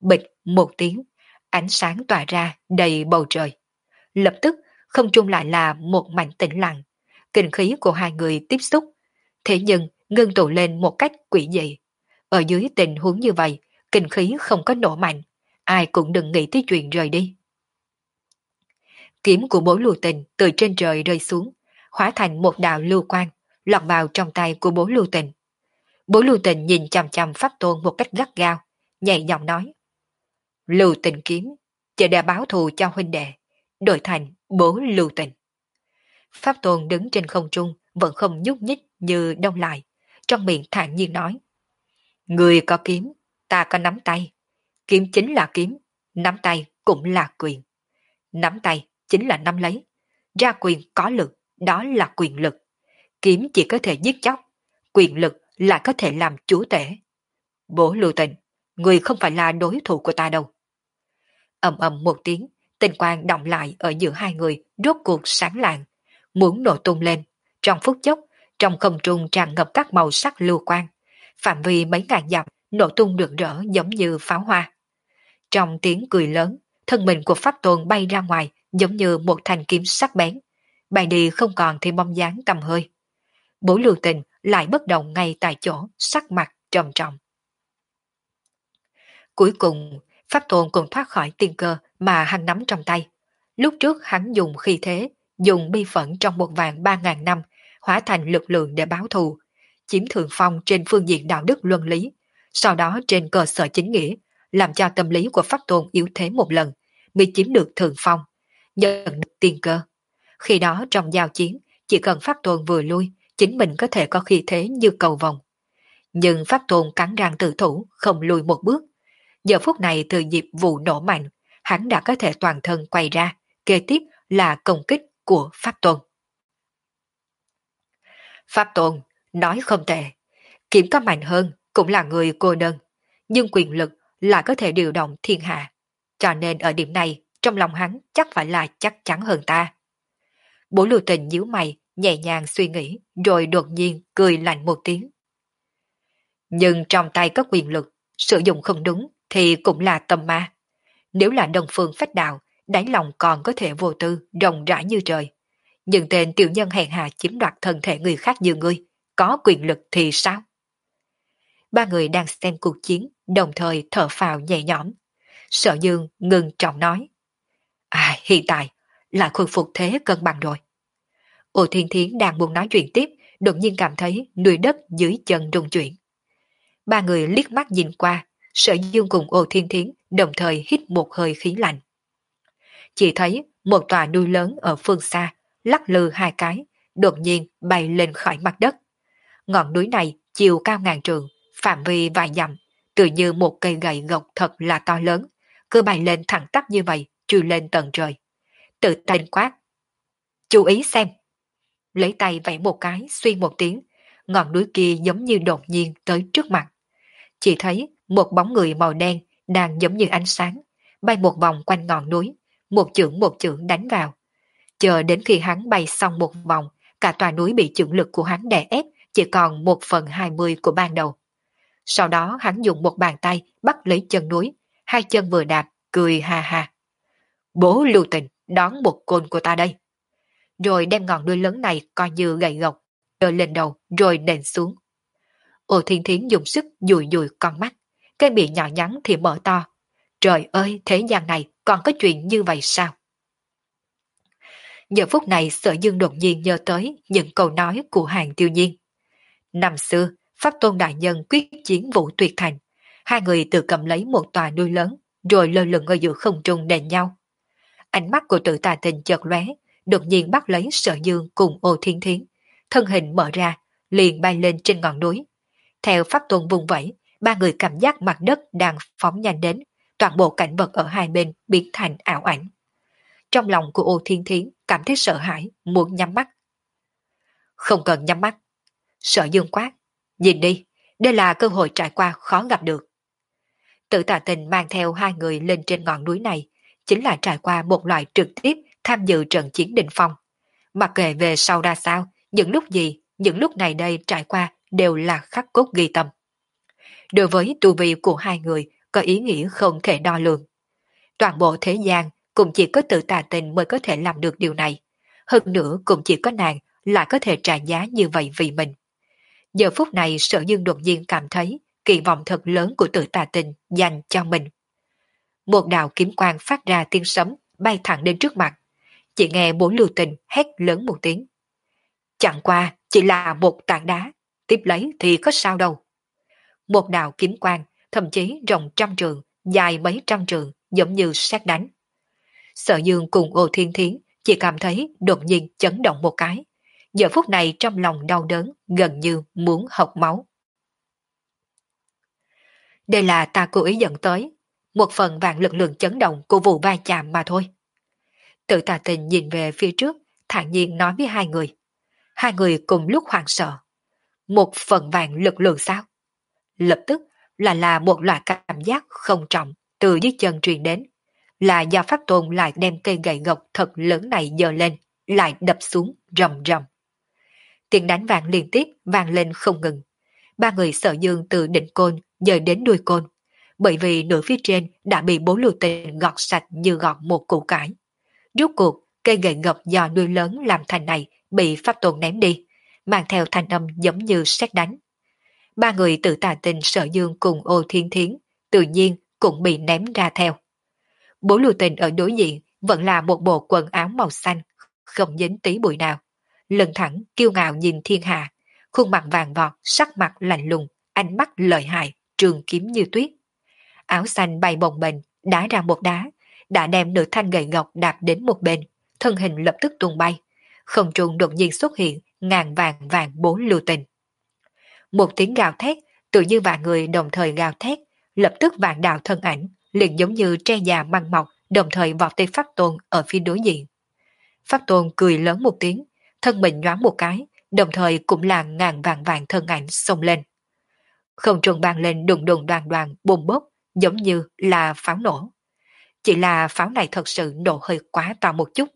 bịch một tiếng, ánh sáng tỏa ra đầy bầu trời. Lập tức, không trung lại là một mảnh tĩnh lặng, kinh khí của hai người tiếp xúc, thế nhưng ngưng tụ lên một cách quỷ dị. Ở dưới tình huống như vậy, kinh khí không có nổ mạnh, ai cũng đừng nghĩ tới chuyện rời đi. Kiếm của bố lưu tình từ trên trời rơi xuống, hóa thành một đạo lưu quang, lọt vào trong tay của bố lưu tình. Bố lưu tình nhìn chằm chằm Pháp Tôn một cách gắt gao, nhẹ giọng nói: Lưu tình kiếm, chỉ để báo thù cho huynh đệ, đổi thành bố lưu tình. Pháp Tôn đứng trên không trung, vẫn không nhúc nhích như đông lại, trong miệng thản nhiên nói: Người có kiếm, ta có nắm tay. Kiếm chính là kiếm, nắm tay cũng là quyền. Nắm tay chính là nắm lấy, ra quyền có lực, đó là quyền lực. Kiếm chỉ có thể giết chóc, quyền lực lại có thể làm chúa tể. Bố lưu tình, người không phải là đối thủ của ta đâu. Ầm ầm một tiếng, tinh quang động lại ở giữa hai người, rốt cuộc sáng lạng, muốn nổ tung lên. Trong phút chốc, trong không trung tràn ngập các màu sắc lưu quang, phạm vi mấy ngàn dặm nổ tung rực rỡ giống như pháo hoa. Trong tiếng cười lớn, thân mình của Pháp Tôn bay ra ngoài giống như một thanh kiếm sắc bén, bay đi không còn thì bóng dáng tầm hơi. Bố lưu tình lại bất động ngay tại chỗ, sắc mặt trầm trọng. Cuối cùng, Pháp Tôn cũng thoát khỏi tiên cơ mà hắn nắm trong tay. Lúc trước hắn dùng khí thế, dùng bi phẫn trong một vạn ba ngàn năm, hóa thành lực lượng để báo thù, chiếm thượng phong trên phương diện đạo đức luân lý, sau đó trên cơ sở chính nghĩa, làm cho tâm lý của Pháp Tôn yếu thế một lần, mới chiếm được thượng phong, nhận được tiên cơ. Khi đó trong giao chiến, chỉ cần Pháp Tôn vừa lui, chính mình có thể có khí thế như cầu vồng. Nhưng Pháp Tôn cắn răng tự thủ, không lùi một bước. Giờ phút này từ dịp vụ nổ mạnh, hắn đã có thể toàn thân quay ra, kế tiếp là công kích của Pháp Tôn. Pháp Tôn, nói không tệ, kiếm có mạnh hơn, cũng là người cô đơn, nhưng quyền lực là có thể điều động thiên hạ, cho nên ở điểm này, trong lòng hắn chắc phải là chắc chắn hơn ta. Bố lưu tình nhíu mày, nhẹ nhàng suy nghĩ, rồi đột nhiên cười lạnh một tiếng. Nhưng trong tay có quyền lực, sử dụng không đúng thì cũng là tâm ma. Nếu là đồng phương phách đạo, đáy lòng còn có thể vô tư, rộng rãi như trời. Nhưng tên tiểu nhân hèn hạ chiếm đoạt thân thể người khác như ngươi, có quyền lực thì sao? Ba người đang xem cuộc chiến, đồng thời thở phào nhẹ nhõm. Sở Dương ngừng trọng nói: À, hiện tại là khôi phục thế cân bằng rồi. Ô Thiên Thiến đang muốn nói chuyện tiếp, đột nhiên cảm thấy núi đất dưới chân rung chuyển. Ba người liếc mắt nhìn qua, Sở Dương cùng Ô Thiên Thiến đồng thời hít một hơi khí lạnh. Chỉ thấy một tòa núi lớn ở phương xa, lắc lư hai cái, đột nhiên bay lên khỏi mặt đất. Ngọn núi này chiều cao ngàn trượng, phạm vi vài dặm, tự như một cây gậy gộc thật là to lớn, cứ bay lên thẳng tắp như vậy, trừ lên tận trời. Tự tên quát: Chú ý xem! Lấy tay vẫy một cái, suy một tiếng, ngọn núi kia giống như đột nhiên tới trước mặt. Chỉ thấy một bóng người màu đen đang giống như ánh sáng, bay một vòng quanh ngọn núi, một chưởng một chưởng đánh vào. Chờ đến khi hắn bay xong một vòng, cả tòa núi bị chưởng lực của hắn đè ép, chỉ còn một phần hai mươi của ban đầu. Sau đó hắn dùng một bàn tay bắt lấy chân núi, hai chân vừa đạp, cười ha ha. Bố lưu tình, đón một côn của ta đây. Rồi đem ngọn núi lớn này coi như gậy gộc, đỡ lên đầu rồi nện xuống. Ô Thiên Thiến dùng sức dùi dùi con mắt, cái miệng nhỏ nhắn thì mở to. Trời ơi, thế gian này còn có chuyện như vậy sao? Giờ phút này Sở Dương đột nhiên nhớ tới những câu nói của Hàng Tiêu Nhiên. Năm xưa, Pháp Tôn Đại Nhân quyết chiến Vũ Tuyệt Thành, hai người tự cầm lấy một tòa núi lớn, rồi lơ lửng ở giữa không trung đền nhau. Ánh mắt của Tự Tà Tình chợt lóe, đột nhiên bắt lấy Sở Dương cùng Ô Thiên Thiến, thân hình mở ra, liền bay lên trên ngọn núi. Theo Pháp Tôn vùng vẫy, ba người cảm giác mặt đất đang phóng nhanh đến, toàn bộ cảnh vật ở hai bên biến thành ảo ảnh. Trong lòng của Ô Thiên Thiến cảm thấy sợ hãi, muốn nhắm mắt. Không cần nhắm mắt. Sở Dương quát: Nhìn đi, đây là cơ hội trải qua khó gặp được. Tự Tà Tình mang theo hai người lên trên ngọn núi này, chính là trải qua một loại trực tiếp tham dự trận chiến đỉnh phong. Mặc kệ về sau ra sao, những lúc gì, những lúc này đây trải qua đều là khắc cốt ghi tâm. Đối với tu vi của hai người có ý nghĩa không thể đo lường. Toàn bộ thế gian cũng chỉ có Tự Tà Tình mới có thể làm được điều này. Hơn nữa cũng chỉ có nàng lại có thể trả giá như vậy vì mình. Giờ phút này Sở Dương đột nhiên cảm thấy kỳ vọng thật lớn của Tự Tà Tình dành cho mình. Một đạo kiếm quang phát ra tiếng sấm bay thẳng đến trước mặt. Chỉ nghe Bố Lưu Tình hét lớn một tiếng. Chẳng qua chỉ là một tảng đá, tiếp lấy thì có sao đâu. Một đạo kiếm quang, thậm chí rộng trăm trường, dài mấy trăm trường, giống như sét đánh. Sở Dương cùng Ô Thiên Thiến chỉ cảm thấy đột nhiên chấn động một cái. Giờ phút này trong lòng đau đớn, gần như muốn học máu. Đây là ta cố ý dẫn tới, một phần vạn lực lượng chấn động của vụ va chạm mà thôi. Tự Tà Tình nhìn về phía trước, thản nhiên nói với hai người. Hai người cùng lúc hoảng sợ. Một phần vạn lực lượng sao? Lập tức là là một loại cảm giác không trọng từ dưới chân truyền đến. Là do Pháp Tôn lại đem cây gậy gộc thật lớn này giơ lên, lại đập xuống rầm rầm. Tiếng đánh vang liên tiếp vang lên không ngừng. Ba người Sở Dương từ đỉnh côn dời đến đuôi côn, bởi vì nửa phía trên đã bị Bố Lưu Tình gọt sạch như gọt một củ cải. Rốt cuộc, cây gậy gộc do đuôi lớn làm thành này bị Pháp Tôn ném đi, mang theo thanh âm giống như sét đánh. Ba người Tự Tà Tình, Sở Dương cùng Ô Thiên Thiến tự nhiên cũng bị ném ra theo. Bố Lưu Tình ở đối diện vẫn là một bộ quần áo màu xanh, không dính tí bụi nào. Lưng thẳng, kiêu ngạo nhìn thiên hạ, khuôn mặt vàng vọt, sắc mặt lạnh lùng, ánh mắt lợi hại, trường kiếm như tuyết. Áo xanh bay bồng bềnh, đá ra một đá, đã đem nửa thanh gậy gộc đạp đến một bên, thân hình lập tức tung bay. Không trung đột nhiên xuất hiện ngàn vàng vàng Bố Lưu Tình. Một tiếng gào thét, tự như vạn người đồng thời gào thét, lập tức vạn đạo thân ảnh, liền giống như tre già măng mọc, đồng thời vọt tới Pháp Tôn ở phía đối diện. Pháp Tôn cười lớn một tiếng, thân mình nhoáng một cái, đồng thời cũng là ngàn vàng vàng thân ảnh xông lên. Không trung vang lên đùng đùng đoàn đoàn bùm bốc, giống như là pháo nổ. Chỉ là pháo này thật sự nổ hơi quá to một chút.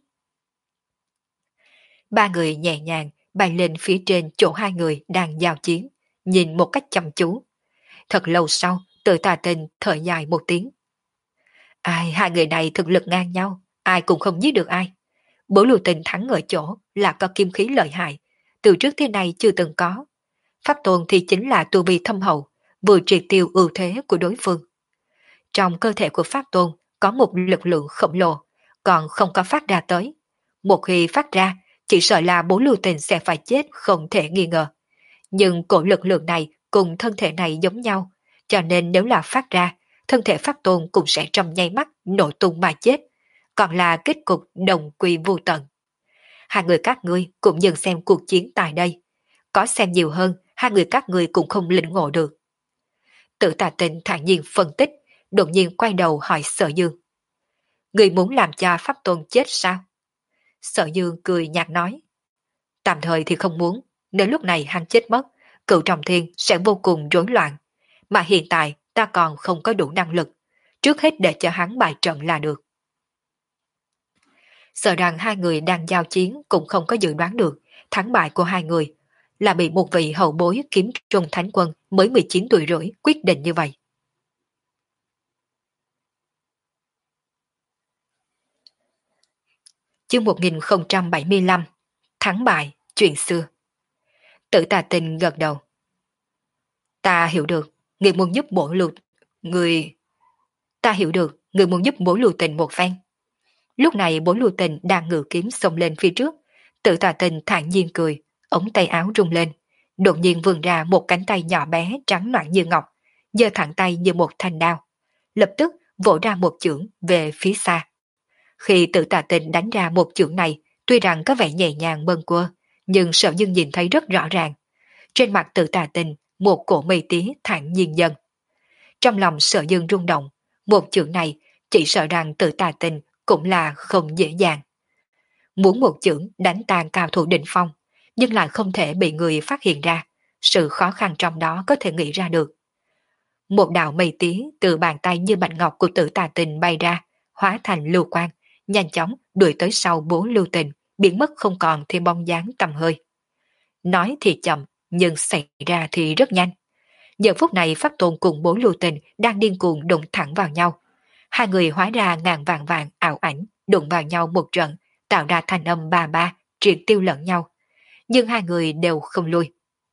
Ba người nhẹ nhàng bay lên phía trên chỗ hai người đang giao chiến, nhìn một cách chăm chú. Thật lâu sau, Tự Tà Tình thở dài một tiếng. Ai, hai người này thực lực ngang nhau, ai cũng không giết được ai. Bố Lưu Tình thắng ở chỗ là có kim khí lợi hại, từ trước thế này chưa từng có. Pháp Tôn thì chính là tu vi thâm hậu, vừa triệt tiêu ưu thế của đối phương. Trong cơ thể của Pháp Tôn có một lực lượng khổng lồ, còn không có phát ra tới. Một khi phát ra, chỉ sợ là Bố Lưu Tình sẽ phải chết không thể nghi ngờ. Nhưng cổ lực lượng này cùng thân thể này giống nhau, cho nên nếu là phát ra, thân thể Pháp Tôn cũng sẽ trong nháy mắt nổ tung mà chết, còn là kết cục đồng quy vô tận. Hai người các ngươi cũng dừng xem cuộc chiến tại đây. Có xem nhiều hơn, hai người các ngươi cũng không lĩnh ngộ được. Tự Tà Tình thản nhiên phân tích, đột nhiên quay đầu hỏi Sở Dương. Người muốn làm cho Pháp Tôn chết sao? Sở Dương cười nhạt nói. Tạm thời thì không muốn, nếu lúc này hắn chết mất, cựu trọng thiên sẽ vô cùng rối loạn. Mà hiện tại ta còn không có đủ năng lực, trước hết để cho hắn bại trận là được. Sợ rằng hai người đang giao chiến cũng không có dự đoán được thắng bại của hai người, là bị một vị hậu bối kiếm trung thánh quân mới mười chín tuổi rưỡi quyết định như vậy. Chương một nghìn không trăm bảy mươi lăm Thắng bại, chuyện xưa. Tự Tà Tình gật đầu. Ta hiểu được, người muốn giúp bổ lưu... Người... Ta hiểu được, người muốn giúp Bố Lưu Tình một phen. Lúc này Bố Lưu Tình đang ngự kiếm xông lên phía trước, Tự Tà Tình thản nhiên cười, ống tay áo rung lên, đột nhiên vươn ra một cánh tay nhỏ bé trắng nõn như ngọc, giơ thẳng tay như một thanh đao, lập tức vỗ ra một chưởng về phía xa. Khi Tự Tà Tình đánh ra một chưởng này, tuy rằng có vẻ nhẹ nhàng bâng quơ, nhưng Sở Dương nhìn thấy rất rõ ràng. Trên mặt Tự Tà Tình, một cổ mây tía thản nhiên dần. Trong lòng Sở Dương rung động, một chưởng này chỉ sợ rằng Tự Tà Tình cũng là không dễ dàng. Muốn một chưởng đánh tan cao thủ đỉnh phong, nhưng lại không thể bị người phát hiện ra, sự khó khăn trong đó có thể nghĩ ra được. Một đạo mây tía từ bàn tay như bạch ngọc của Tự Tà Tình bay ra, hóa thành lưu quang, nhanh chóng đuổi tới sau Bố Lưu Tình, biến mất không còn thêm bóng dáng tầm hơi. Nói thì chậm, nhưng xảy ra thì rất nhanh. Giờ phút này Pháp Tôn cùng Bố Lưu Tình đang điên cuồng đụng thẳng vào nhau. Hai người hóa ra ngàn vàng vàng ảo ảnh, đụng vào nhau một trận, tạo ra thanh âm ba ba, triệt tiêu lẫn nhau. Nhưng hai người đều không lui.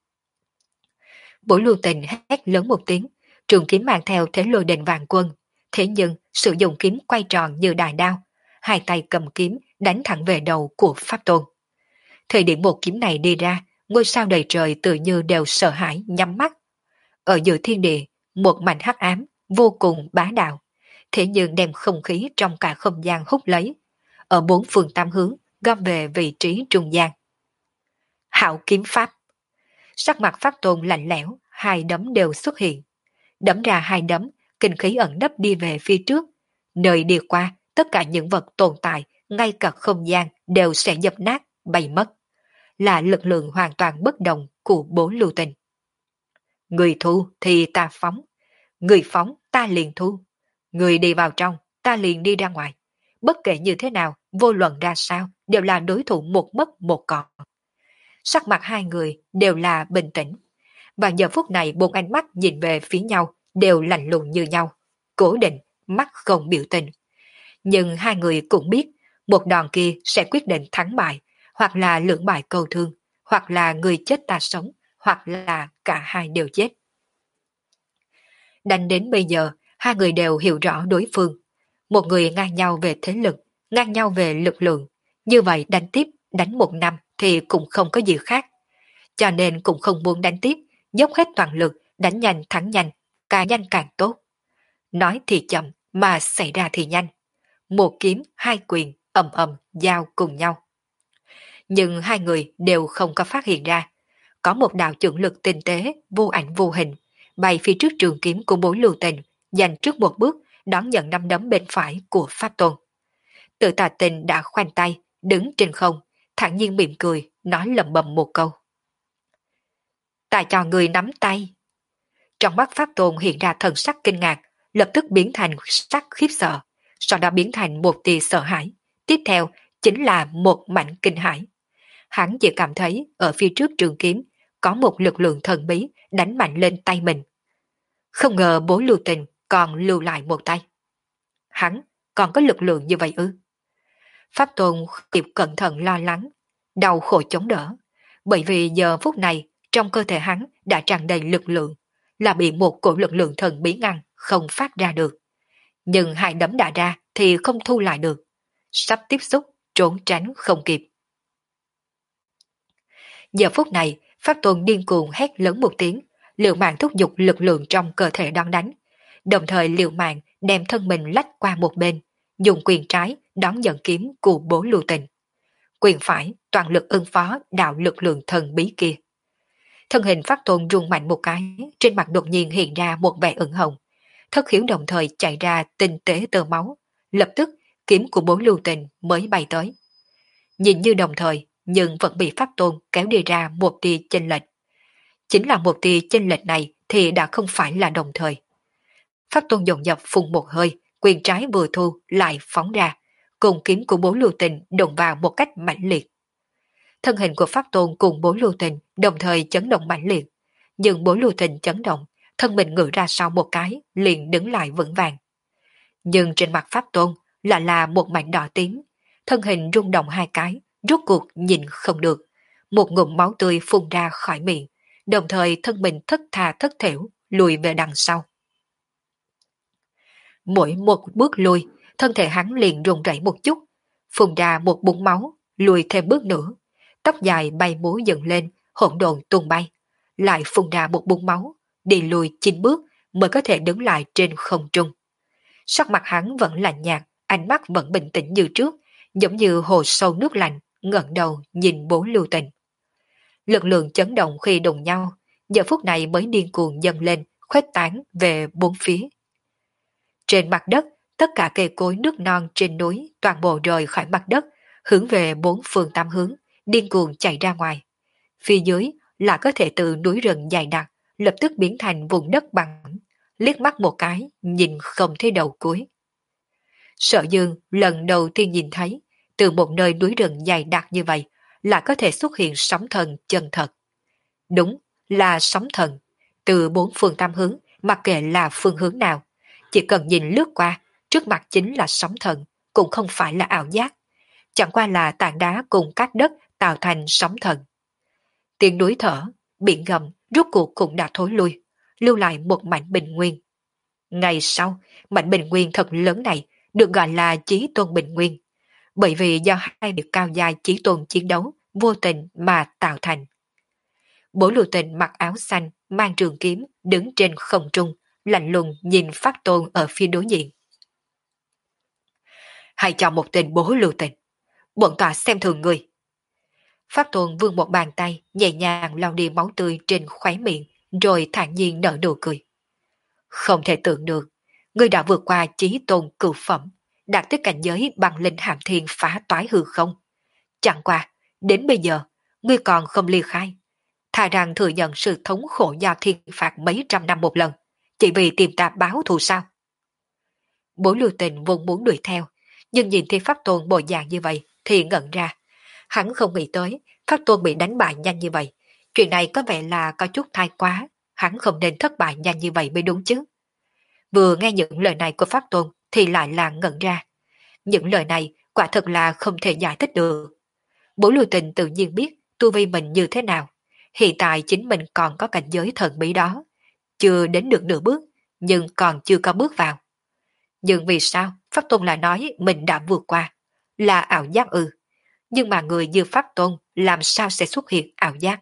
Bố Lưu Tình hét lớn một tiếng, trường kiếm mang theo thế lôi đình vàng quân. Thế nhưng sử dụng kiếm quay tròn như đài đao, hai tay cầm kiếm đánh thẳng về đầu của Pháp Tôn. Thời điểm một kiếm này đi ra, ngôi sao đầy trời tự như đều sợ hãi nhắm mắt. Ở giữa thiên địa, một mảnh hắc ám, vô cùng bá đạo, thế nhưng đem không khí trong cả không gian hút lấy. Ở bốn phương tám hướng, gom về vị trí trung gian. Hạo kiếm pháp. Sắc mặt Pháp Tôn lạnh lẽo, hai đấm đều xuất hiện. Đấm ra hai đấm, kinh khí ẩn nấp đi về phía trước. Nơi đi qua, tất cả những vật tồn tại, ngay cả không gian đều sẽ dập nát, bay mất. Là lực lượng hoàn toàn bất đồng của Bố Lưu Tình. Người thu thì ta phóng, người phóng ta liền thu, người đi vào trong, ta liền đi ra ngoài. Bất kể như thế nào, vô luận ra sao, đều là đối thủ một mất một còn. Sắc mặt hai người đều là bình tĩnh. Và giờ phút này bốn ánh mắt nhìn về phía nhau đều lạnh lùng như nhau, cố định, mắt không biểu tình. Nhưng hai người cũng biết, một đòn kia sẽ quyết định thắng bại, hoặc là lưỡng bại câu thương, hoặc là người chết ta sống, hoặc là cả hai đều chết. Đánh đến bây giờ, hai người đều hiểu rõ đối phương. Một người ngang nhau về thế lực, ngang nhau về lực lượng. Như vậy đánh tiếp, đánh một năm thì cũng không có gì khác. Cho nên cũng không muốn đánh tiếp, dốc hết toàn lực, đánh nhanh thắng nhanh, càng nhanh càng tốt. Nói thì chậm, mà xảy ra thì nhanh. Một kiếm, hai quyền, ầm ầm, giao cùng nhau. Nhưng hai người đều không có phát hiện ra. Có một đạo trưởng lực tinh tế, vô ảnh vô hình, bay phía trước trường kiếm của Bố Lưu Tình, dành trước một bước, đón nhận năm đấm bên phải của Pháp Tôn. Tự Tà Tình đã khoanh tay, đứng trên không, thản nhiên mỉm cười, nói lẩm bẩm một câu. Ta cho người nắm tay. Trong mắt Pháp Tôn hiện ra thần sắc kinh ngạc, lập tức biến thành sắc khiếp sợ, sau đó biến thành một tia sợ hãi. Tiếp theo chính là một mảnh kinh hãi. Hắn chỉ cảm thấy ở phía trước trường kiếm có một lực lượng thần bí đánh mạnh lên tay mình. Không ngờ Bố Lưu Tình còn lưu lại một tay. Hắn còn có lực lượng như vậy ư? Pháp Tôn kịp cẩn thận lo lắng, đau khổ chống đỡ, bởi vì giờ phút này trong cơ thể hắn đã tràn đầy lực lượng, là bị một cổ lực lượng thần bí ngăn, không phát ra được. Nhưng hai đấm đã ra thì không thu lại được, sắp tiếp xúc, trốn tránh không kịp. Giờ phút này, Pháp Tôn điên cuồng hét lớn một tiếng, liều mạng thúc giục lực lượng trong cơ thể đón đánh, đồng thời liều mạng đem thân mình lách qua một bên, dùng quyền trái đón nhận kiếm của Bố Lưu Tình. Quyền phải toàn lực ứng phó đạo lực lượng thần bí kia. Thân hình Pháp Tôn rung mạnh một cái, trên mặt đột nhiên hiện ra một vẻ ửng hồng. Thất khiếu đồng thời chạy ra tinh tế tơ máu, lập tức kiếm của Bố Lưu Tình mới bay tới. Nhìn như đồng thời, nhưng vẫn bị Pháp Tôn kéo đi ra một tia chênh lệch. Chính là một tia chênh lệch này thì đã không phải là đồng thời. Pháp Tôn dồn dập phun một hơi, quyền trái vừa thu lại phóng ra, cùng kiếm của Bố Lưu Tình đụng vào một cách mãnh liệt. Thân hình của Pháp Tôn cùng Bố Lưu Tình đồng thời chấn động mãnh liệt, nhưng Bố Lưu Tình chấn động, thân mình ngửa ra sau một cái, liền đứng lại vững vàng. Nhưng trên mặt Pháp Tôn là là một mảnh đỏ tím, thân hình rung động hai cái, rốt cuộc nhìn không được, một ngụm máu tươi phun ra khỏi miệng, đồng thời thân mình thất tha thất thểu lùi về đằng sau. Mỗi một bước lùi, thân thể hắn liền run rẩy một chút, phun ra một búng máu, lùi thêm bước nữa, tóc dài bay múa dựng lên, hỗn độn tung bay, lại phun ra một búng máu, đi lùi chín bước mới có thể đứng lại trên không trung. Sắc mặt hắn vẫn lạnh nhạt, ánh mắt vẫn bình tĩnh như trước, giống như hồ sâu nước lạnh, ngẩng đầu nhìn Bố Lưu Tình. Lực lượng chấn động khi đụng nhau, giờ phút này mới điên cuồng dâng lên, khuếch tán về bốn phía. Trên mặt đất, tất cả cây cối nước non trên núi toàn bộ rời khỏi mặt đất, hướng về bốn phương tám hướng, điên cuồng chạy ra ngoài. Phía dưới là có thể từ núi rừng dài đặc, lập tức biến thành vùng đất bằng, liếc mắt một cái, nhìn không thấy đầu cuối. Sở Dương lần đầu tiên nhìn thấy, từ một nơi núi rừng dài đặc như vậy, là có thể xuất hiện sóng thần chân thật. Đúng là sóng thần, Từ bốn phương tám hướng, mặc kệ là phương hướng nào, chỉ cần nhìn lướt qua, trước mặt chính là sóng thần, cũng không phải là ảo giác. Chẳng qua là tảng đá cùng các đất tạo thành sóng thần. Tiếng núi thở, biển gầm rốt cuộc cũng đã thối lui, lưu lại một mảnh bình nguyên. Ngày sau, mảnh bình nguyên thật lớn này được gọi là Chí Tôn Bình Nguyên, bởi vì do hai biệt cao giai Chí Tôn chiến đấu vô tình mà tạo thành. Bố Lưu Tình mặc áo xanh, mang trường kiếm, đứng trên không trung, lạnh lùng nhìn Pháp Tôn ở phía đối diện. Hãy chọn một tên Bố Lưu Tình, bổn tọa xem thường người. Pháp Tôn vươn một bàn tay, nhẹ nhàng lau đi máu tươi trên khóe miệng, rồi thản nhiên nở nụ cười. Không thể tưởng được, ngươi đã vượt qua Chí Tôn cửu phẩm, đạt tới cảnh giới bằng linh hàm thiên phá toái hư không. Chẳng qua, đến bây giờ, ngươi còn không ly khai. Thà rằng thừa nhận sự thống khổ do thiên phạt mấy trăm năm một lần, chỉ vì tìm ta báo thù sao. Bố Lưu Tình vốn muốn đuổi theo, nhưng nhìn thấy Pháp Tôn bộ dạng như vậy thì ngẩn ra. Hắn không nghĩ tới Pháp Tôn bị đánh bại nhanh như vậy. Chuyện này có vẻ là có chút thái quá, hắn không nên thất bại nhanh như vậy mới đúng chứ. Vừa nghe những lời này của Pháp Tôn thì lại là ngẩn ra. Những lời này quả thật là không thể giải thích được. Bố Lưu Tình tự nhiên biết tu vi mình như thế nào. Hiện tại chính mình còn có cảnh giới thần bí đó. Chưa đến được nửa bước, nhưng còn chưa có bước vào. Nhưng vì sao Pháp Tôn lại nói mình đã vượt qua? Là ảo giác ư? Nhưng mà người như Pháp Tôn làm sao sẽ xuất hiện ảo giác?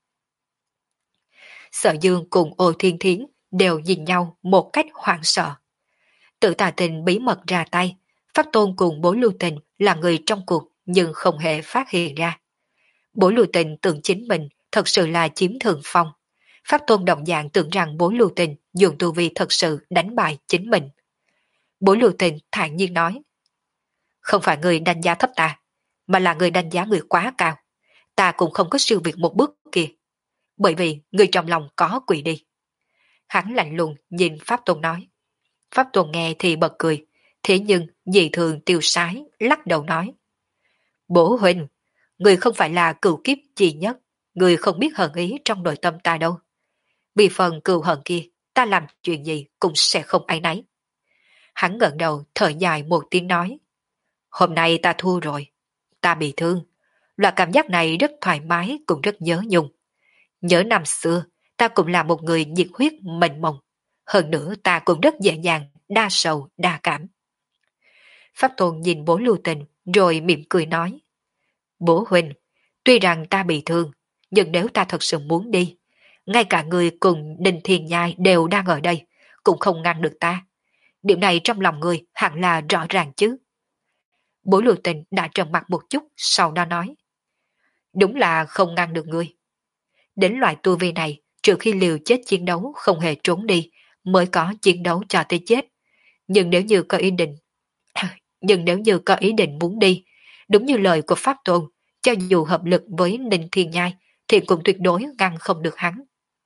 Sở Dương cùng Ô Thiên Thiến đều nhìn nhau một cách hoảng sợ. Tự Tà Tình bí mật ra tay, Pháp Tôn cùng Bố Lưu Tình là người trong cuộc nhưng không hề phát hiện ra. Bố Lưu Tình tưởng chính mình thật sự là chiếm thượng phong. Pháp Tôn đồng dạng tưởng rằng Bố Lưu Tình dùng tu vi thật sự đánh bại chính mình. Bố Lưu Tình thản nhiên nói, không phải người đánh giá thấp ta, mà là người đánh giá người quá cao. Ta cũng không có siêu việt một bước kia, bởi vì người trong lòng có quỷ đi. Hắn lạnh lùng nhìn Pháp Tôn nói. Pháp Tôn nghe thì bật cười, thế nhưng dị thường tiêu sái, lắc đầu nói. Bố huynh, người không phải là cửu kiếp chi nhất, người không biết hận ý trong nội tâm ta đâu. Vì phần cừu hận kia, ta làm chuyện gì cũng sẽ không áy náy. Hắn ngẩng đầu thở dài một tiếng nói. Hôm nay ta thua rồi, ta bị thương. Loại cảm giác này rất thoải mái cũng rất nhớ nhung. Nhớ năm xưa, ta cũng là một người nhiệt huyết mênh mông. Hơn nữa ta cũng rất dễ dàng, đa sầu, đa cảm. Pháp Tôn nhìn Bố Lưu Tình rồi mỉm cười nói. Bố huynh, tuy rằng ta bị thương, nhưng nếu ta thật sự muốn đi, ngay cả người cùng Đinh Thiên Nhai đều đang ở đây, cũng không ngăn được ta. Điểm này trong lòng người hẳn là rõ ràng chứ. Bố Lưu Tình đã trầm mặt một chút, sau đó nói. Đúng là không ngăn được ngươi. Đến loại tu vi này, trừ khi liều chết chiến đấu không hề trốn đi, mới có chiến đấu cho tới chết. Nhưng nếu như có ý định, nhưng nếu như có ý định muốn đi, đúng như lời của Pháp Tôn, cho dù hợp lực với Ninh Thiên Nhai, thì cũng tuyệt đối ngăn không được hắn.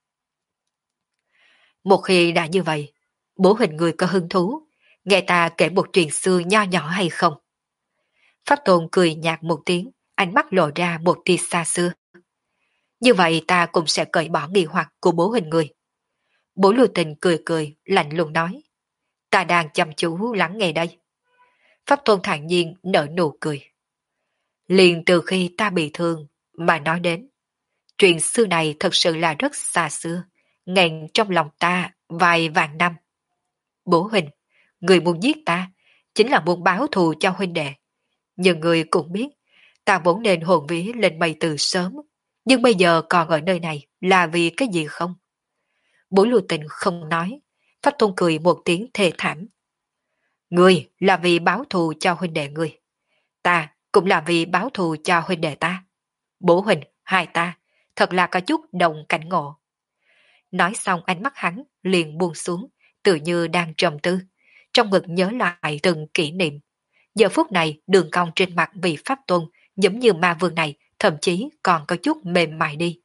Một khi đã như vậy, bố hình người có hứng thú, nghe ta kể một chuyện xưa nho nhỏ hay không? Pháp Tôn cười nhạt một tiếng, ánh mắt lộ ra một tia xa xưa. Như vậy ta cũng sẽ cởi bỏ nghi hoặc của bố hình người. Bố Lưu Tình cười cười, lạnh lùng nói. Ta đang chăm chú lắng nghe đây. Pháp Tôn thản nhiên nở nụ cười. Liền từ khi ta bị thương mà nói đến, chuyện xưa này thật sự là rất xa xưa, nghẹn trong lòng ta vài vạn năm. Bố huynh, người muốn giết ta, chính là muốn báo thù cho huynh đệ. Nhưng người cũng biết, ta vốn nên hồn vía lên mây từ sớm, nhưng bây giờ còn ở nơi này là vì cái gì không? Bố Lưu Tình không nói, Pháp Tôn cười một tiếng thê thảm. Người là vì báo thù cho huynh đệ người, ta cũng là vì báo thù cho huynh đệ ta. Bố huynh, hai ta, thật là có chút đồng cảnh ngộ. Nói xong ánh mắt hắn liền buông xuống, tự như đang trầm tư, trong ngực nhớ lại từng kỷ niệm. Giờ phút này đường cong trên mặt vị Pháp Tôn giống như ma vương này thậm chí còn có chút mềm mại đi.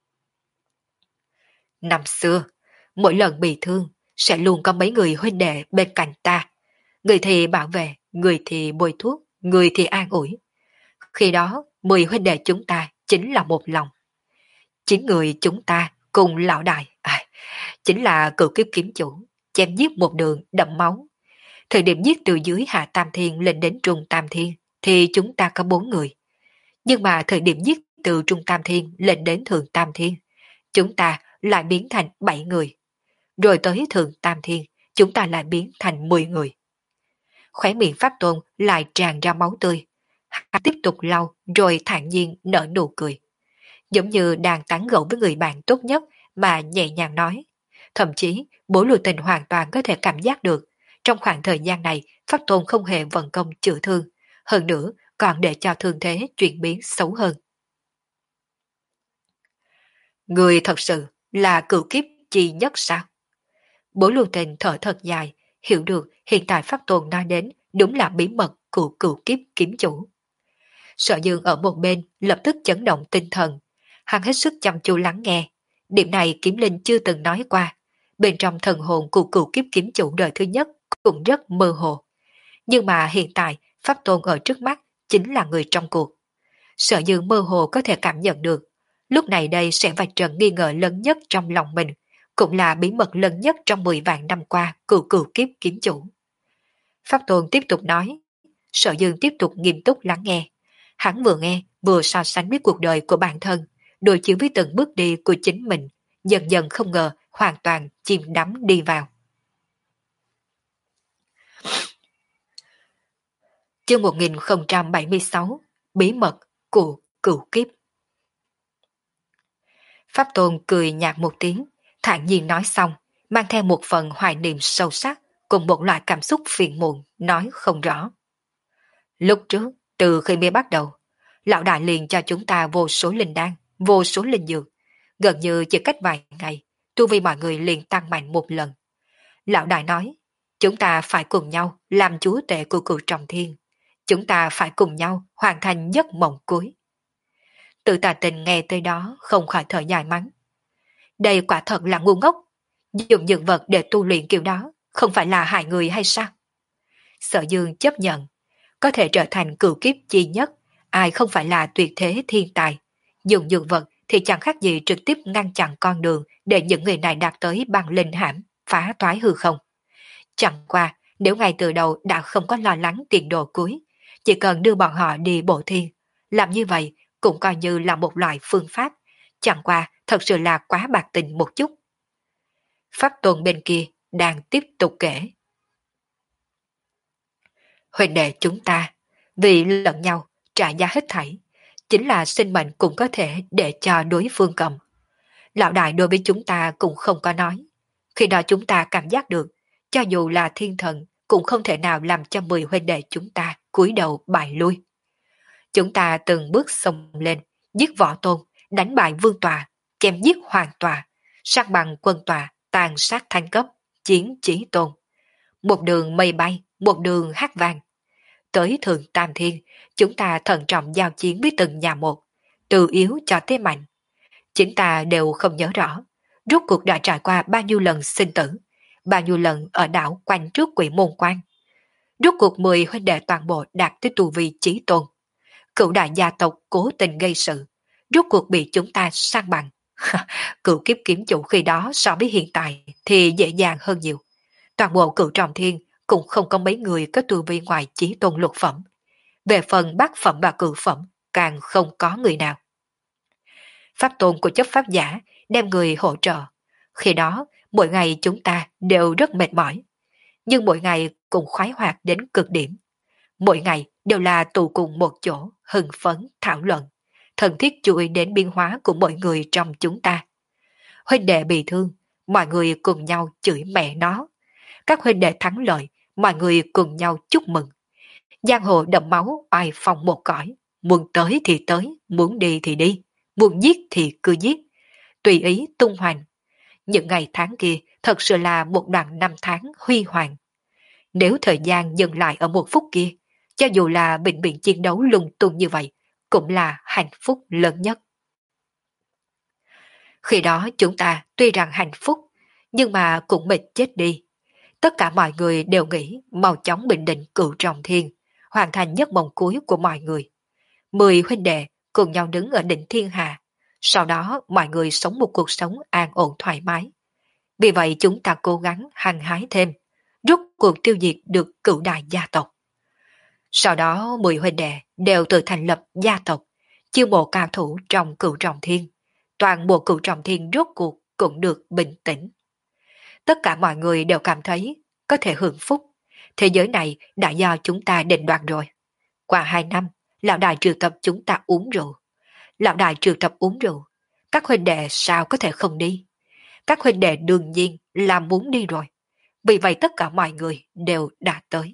Năm xưa, mỗi lần bị thương sẽ luôn có mấy người huynh đệ bên cạnh ta. Người thì bảo vệ, người thì bôi thuốc, người thì an ủi. Khi đó, mười huynh đệ chúng ta chính là một lòng. Chín người chúng ta cùng lão đại, à, chính là cựu kiếp kiếm chủ, chém giết một đường đậm máu. Thời điểm giết từ dưới hạ tam thiên lên đến trung tam thiên thì chúng ta có bốn người. Nhưng mà thời điểm giết từ trung tam thiên lên đến thượng tam thiên, chúng ta lại biến thành bảy người. Rồi tới thượng tam thiên, chúng ta lại biến thành mười người. Khóe miệng Pháp Tôn lại tràn ra máu tươi. Hắn tiếp tục lau rồi thản nhiên nở nụ cười. Giống như đang tán gẫu với người bạn tốt nhất mà nhẹ nhàng nói. Thậm chí, Bố Lưu Tình hoàn toàn có thể cảm giác được. Trong khoảng thời gian này, Pháp Tôn không hề vận công chữa thương. Hơn nữa, còn để cho thương thế chuyển biến xấu hơn. Người thật sự là cựu kiếp chi nhất sao? Bố Lưu Tình thở thật dài, hiểu được hiện tại Pháp Tôn nói đến đúng là bí mật của cựu kiếp kiếm chủ. Sở Dương ở một bên lập tức chấn động tinh thần. Hắn hết sức chăm chú lắng nghe. Điểm này Kiếm Linh chưa từng nói qua. Bên trong thần hồn của cựu kiếp kiếm chủ đời thứ nhất cũng rất mơ hồ. Nhưng mà hiện tại Pháp Tôn ở trước mắt chính là người trong cuộc. Sở Dương mơ hồ có thể cảm nhận được. Lúc này đây sẽ vạch trần nghi ngờ lớn nhất trong lòng mình, cũng là bí mật lớn nhất trong mười vạn năm qua cựu cựu kiếp kiếm chủ. Pháp Tôn tiếp tục nói. Sở Dương tiếp tục nghiêm túc lắng nghe. Hắn vừa nghe, vừa so sánh với cuộc đời của bản thân, đối chiếu với từng bước đi của chính mình, dần dần không ngờ hoàn toàn chìm đắm đi vào. Chương một nghìn không trăm bảy mươi sáu, Bí mật của cửu kiếp. Pháp Tôn cười nhạt một tiếng, thản nhiên nói xong, mang theo một phần hoài niệm sâu sắc, cùng một loại cảm xúc phiền muộn, nói không rõ. Lúc trước, từ khi mới bắt đầu, lão đại liền cho chúng ta vô số linh đan, vô số linh dược, gần như chỉ cách vài ngày, tu vi mọi người liền tăng mạnh một lần. Lão đại nói, chúng ta phải cùng nhau làm chúa tể của cửu trọng thiên, chúng ta phải cùng nhau hoàn thành giấc mộng cuối. Tự Tà Tình nghe tới đó không khỏi thở dài mắng. Đây quả thật là ngu ngốc, dùng dược vật để tu luyện kiểu đó, không phải là hại người hay sao? Sở Dương chấp nhận, có thể trở thành cửu kiếp chi nhất, ai không phải là tuyệt thế thiên tài. Dùng dược vật thì chẳng khác gì trực tiếp ngăn chặn con đường để những người này đạt tới bằng linh hãm, phá toái hư không. Chẳng qua, nếu ngay từ đầu đã không có lo lắng tiền đồ cuối, chỉ cần đưa bọn họ đi bộ thiên, làm như vậy cũng coi như là một loại phương pháp, chẳng qua thật sự là quá bạc tình một chút. Pháp Tôn bên kia đang tiếp tục kể. Huynh đệ chúng ta, vì lẫn nhau trả giá hết thảy, chính là sinh mệnh cũng có thể để cho đối phương cầm. Lão đại đối với chúng ta cũng không có nói. Khi đó chúng ta cảm giác được, cho dù là thiên thần cũng không thể nào làm cho mười huynh đệ chúng ta cúi đầu bại lui. Chúng ta từng bước xông lên, giết võ tôn, đánh bại vương tòa, chém giết hoàng tòa, sát bằng quân tòa, tàn sát thanh cấp, chiến chí tôn. Một đường mây bay, một đường hát vang. Tới thượng tam thiên, chúng ta thận trọng giao chiến với từng nhà một, từ yếu cho tới mạnh. Chúng ta đều không nhớ rõ, rốt cuộc đã trải qua bao nhiêu lần sinh tử, bao nhiêu lần ở đảo quanh trước quỷ môn quan. Rốt cuộc mười huynh đệ toàn bộ đạt tới tu vi chí tôn. Cựu đại gia tộc cố tình gây sự, rốt cuộc bị chúng ta sang bằng. Cựu kiếp kiếm chủ khi đó so với hiện tại thì dễ dàng hơn nhiều. Toàn bộ cựu trọng thiên cũng không có mấy người có tu vi ngoài chí tôn lục phẩm. Về phần bát phẩm và cửu phẩm, càng không có người nào. Pháp tôn của chấp pháp giả đem người hỗ trợ. Khi đó, mỗi ngày chúng ta đều rất mệt mỏi. Nhưng mỗi ngày cũng khoái hoạt đến cực điểm. Mỗi ngày đều là tụ cùng một chỗ, hưng phấn, thảo luận. Thân thiết chú ý đến biến hóa của mọi người trong chúng ta. Huynh đệ bị thương, mọi người cùng nhau chửi mẹ nó. Các huynh đệ thắng lợi, mọi người cùng nhau chúc mừng. Giang hồ đậm máu, ai phòng một cõi. Muốn tới thì tới, muốn đi thì đi, muốn giết thì cứ giết. Tùy ý tung hoành. Những ngày tháng kia thật sự là một đoạn năm tháng huy hoàng. Nếu thời gian dừng lại ở một phút kia, cho dù là bệnh viện chiến đấu lung tung như vậy, cũng là hạnh phúc lớn nhất. Khi đó chúng ta tuy rằng hạnh phúc, nhưng mà cũng mệt chết đi. Tất cả mọi người đều nghĩ mau chóng bình định cửu trọng thiên, hoàn thành giấc mộng cuối của mọi người. Mười huynh đệ cùng nhau đứng ở đỉnh thiên hà, sau đó mọi người sống một cuộc sống an ổn thoải mái. Vì vậy chúng ta cố gắng hăng hái thêm, rút cuộc tiêu diệt được cửu đại gia tộc. Sau đó mười huynh đệ đều tự thành lập gia tộc, chiêu mộ cao thủ trong cửu trọng thiên. Toàn bộ cửu trọng thiên rốt cuộc cũng được bình tĩnh. Tất cả mọi người đều cảm thấy có thể hưởng phúc. Thế giới này đã do chúng ta định đoạt rồi. Qua hai năm, lão đại triệu tập chúng ta uống rượu. Lão đại triệu tập uống rượu. Các huynh đệ sao có thể không đi? Các huynh đệ đương nhiên là muốn đi rồi. Vì vậy tất cả mọi người đều đã tới.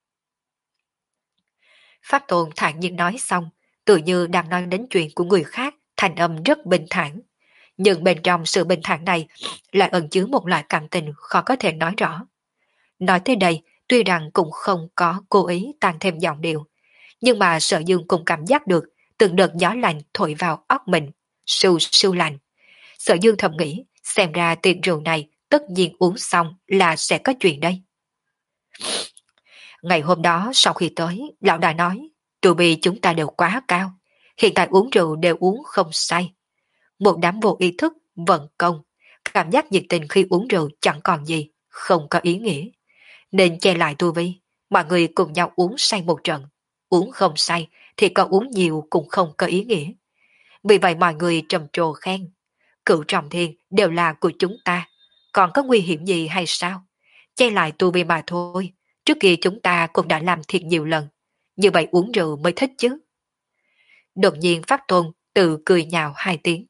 Pháp Tôn thản nhiên nói xong, tự như đang nói đến chuyện của người khác, thành âm rất bình thản. Nhưng bên trong sự bình thản này lại ẩn chứa một loại cảm tình khó có thể nói rõ. Nói tới đây, tuy rằng cũng không có cố ý tăng thêm giọng điệu, nhưng mà Sở Dương cũng cảm giác được từng đợt gió lạnh thổi vào óc mình, sưu sưu lạnh. Sở Dương thầm nghĩ, xem ra tiệc rượu này tất nhiên uống xong là sẽ có chuyện đây. Ngày hôm đó sau khi tới, lão đại nói, tụi bi chúng ta đều quá cao, hiện tại uống rượu đều uống không say. Một đám vô ý thức, vận công, cảm giác nhiệt tình khi uống rượu chẳng còn gì, không có ý nghĩa. Nên che lại tu vi, mọi người cùng nhau uống say một trận. Uống không say thì có uống nhiều cũng không có ý nghĩa. Vì vậy mọi người trầm trồ khen, cửu trọng thiên đều là của chúng ta, còn có nguy hiểm gì hay sao? Che lại tu vi mà thôi, trước kia chúng ta cũng đã làm thiệt nhiều lần, như vậy uống rượu mới thích chứ. Đột nhiên Pháp Tôn tự cười nhạo hai tiếng.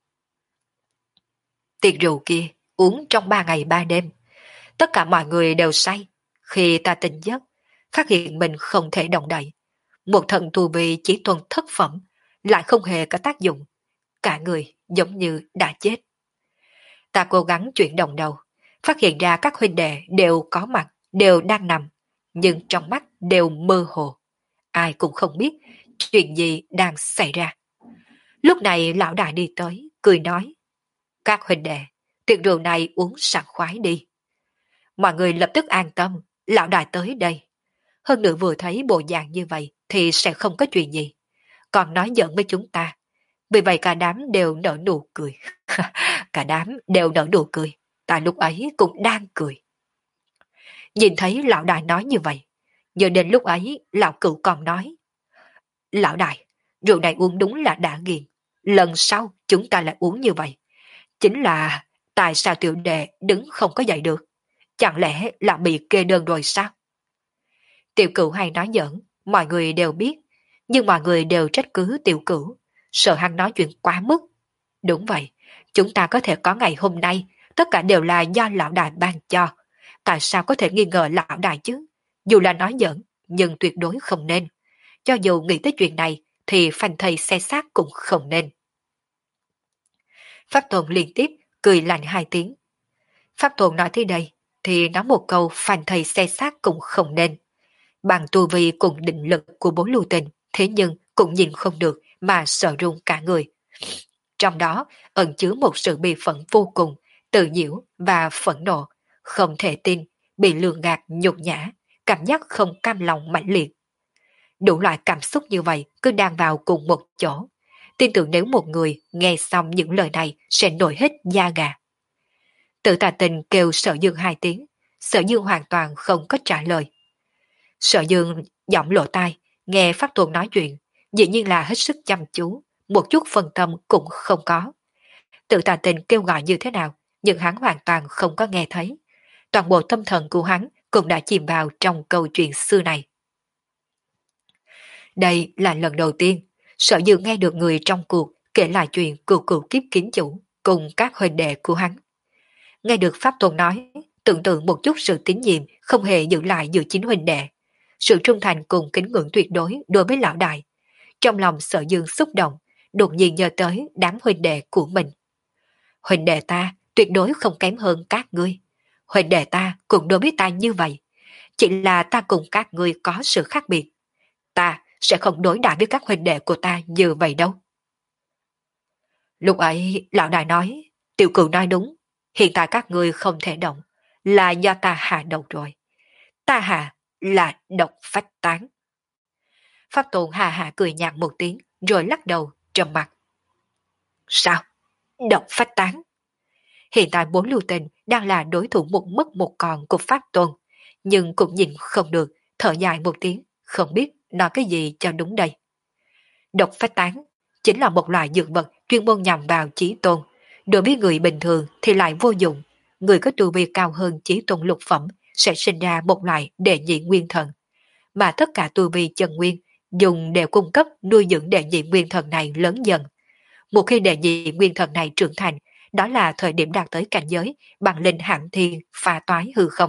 Tiệc rượu kia uống trong ba ngày ba đêm, tất cả mọi người đều say. Khi ta tỉnh giấc, phát hiện mình không thể động đậy. Một thần tu vi chỉ tuần thất phẩm, lại không hề có tác dụng. Cả người giống như đã chết. Ta cố gắng chuyển động đầu, phát hiện ra các huynh đệ đều có mặt, đều đang nằm, nhưng trong mắt đều mơ hồ. Ai cũng không biết chuyện gì đang xảy ra. Lúc này lão đại đi tới, cười nói, các huynh đệ, tiệc rượu này uống sảng khoái đi. Mọi người lập tức an tâm, lão đại tới đây. Hơn nữa vừa thấy bộ dạng như vậy thì sẽ không có chuyện gì. Còn nói giỡn với chúng ta. Vì vậy cả đám đều nở nụ cười. Cả đám đều nở nụ cười. Tại lúc ấy cũng đang cười. Nhìn thấy lão đại nói như vậy. Giờ đến lúc ấy lão cửu còn nói. Lão đại, rượu này uống đúng là đã nghiền. Lần sau chúng ta lại uống như vậy. Chính là tại sao tiểu đệ đứng không có dậy được? Chẳng lẽ là bị kê đơn rồi sao? Tiểu cửu hay nói giỡn, mọi người đều biết, nhưng mọi người đều trách cứ tiểu cửu, sợ hắn nói chuyện quá mức. Đúng vậy, chúng ta có thể có ngày hôm nay, tất cả đều là do lão đại ban cho. Tại sao có thể nghi ngờ lão đại chứ? Dù là nói giỡn, nhưng tuyệt đối không nên. Cho dù nghĩ tới chuyện này, thì phanh thầy xe xác cũng không nên. Pháp Tôn liên tiếp cười lạnh hai tiếng. Pháp Tôn nói tới đây, thì nói một câu phanh thầy xe xác cũng không nên. Bằng tu vi cùng định lực của bốn lưu tình, thế nhưng cũng nhìn không được mà sợ run cả người. Trong đó ẩn chứa một sự bi phẫn vô cùng, tự nhiễu và phẫn nộ, không thể tin, bị lường gạt nhục nhã, cảm giác không cam lòng mãnh liệt. Đủ loại cảm xúc như vậy cứ đang vào cùng một chỗ. Tin tưởng nếu một người nghe xong những lời này sẽ nổi hết da gà. Tự tà tình kêu Sở Dương hai tiếng, Sở Dương hoàn toàn không có trả lời. Sở Dương giọng lộ tai, nghe Pháp Tôn nói chuyện, dĩ nhiên là hết sức chăm chú, một chút phân tâm cũng không có. Tự tà tình kêu gọi như thế nào, nhưng hắn hoàn toàn không có nghe thấy. Toàn bộ tâm thần của hắn cũng đã chìm vào trong câu chuyện xưa này. Đây là lần đầu tiên, Sở Dương nghe được người trong cuộc kể lại chuyện cựu cựu kiếp kiến chủ cùng các huynh đệ của hắn. Nghe được Pháp Tôn nói, tưởng tượng một chút sự tín nhiệm không hề giữ lại giữa chính huynh đệ. Sự trung thành cùng kính ngưỡng tuyệt đối đối với lão đại. Trong lòng Sở Dương xúc động, đột nhiên nhớ tới đám huynh đệ của mình. Huynh đệ ta tuyệt đối không kém hơn các ngươi. Huynh đệ ta cũng đối với ta như vậy. Chỉ là ta cùng các ngươi có sự khác biệt. Ta sẽ không đối đãi với các huynh đệ của ta như vậy đâu. Lúc ấy lão đại nói, tiểu cửu nói đúng, hiện tại các ngươi không thể động, là do ta hạ độc rồi. Ta hạ là độc phách tán. Pháp Tôn hà hạ cười nhạt một tiếng, rồi lắc đầu, trầm mặt. Sao? Độc phách tán? Hiện tại bốn lưu tình đang là đối thủ một mất một còn của Pháp Tôn, nhưng cũng nhìn không được, thở dài một tiếng, không biết nói cái gì cho đúng đây. Độc phách tán chính là một loại dược vật chuyên môn nhằm vào chí tôn. Đối với người bình thường thì lại vô dụng. Người có tu vi cao hơn chí tôn lục phẩm sẽ sinh ra một loại đệ nhị nguyên thần. Mà tất cả tu vi chân nguyên dùng để cung cấp nuôi dưỡng đệ nhị nguyên thần này lớn dần. Một khi đệ nhị nguyên thần này trưởng thành, đó là thời điểm đạt tới cảnh giới bằng linh hạng thiên pha toái hư không.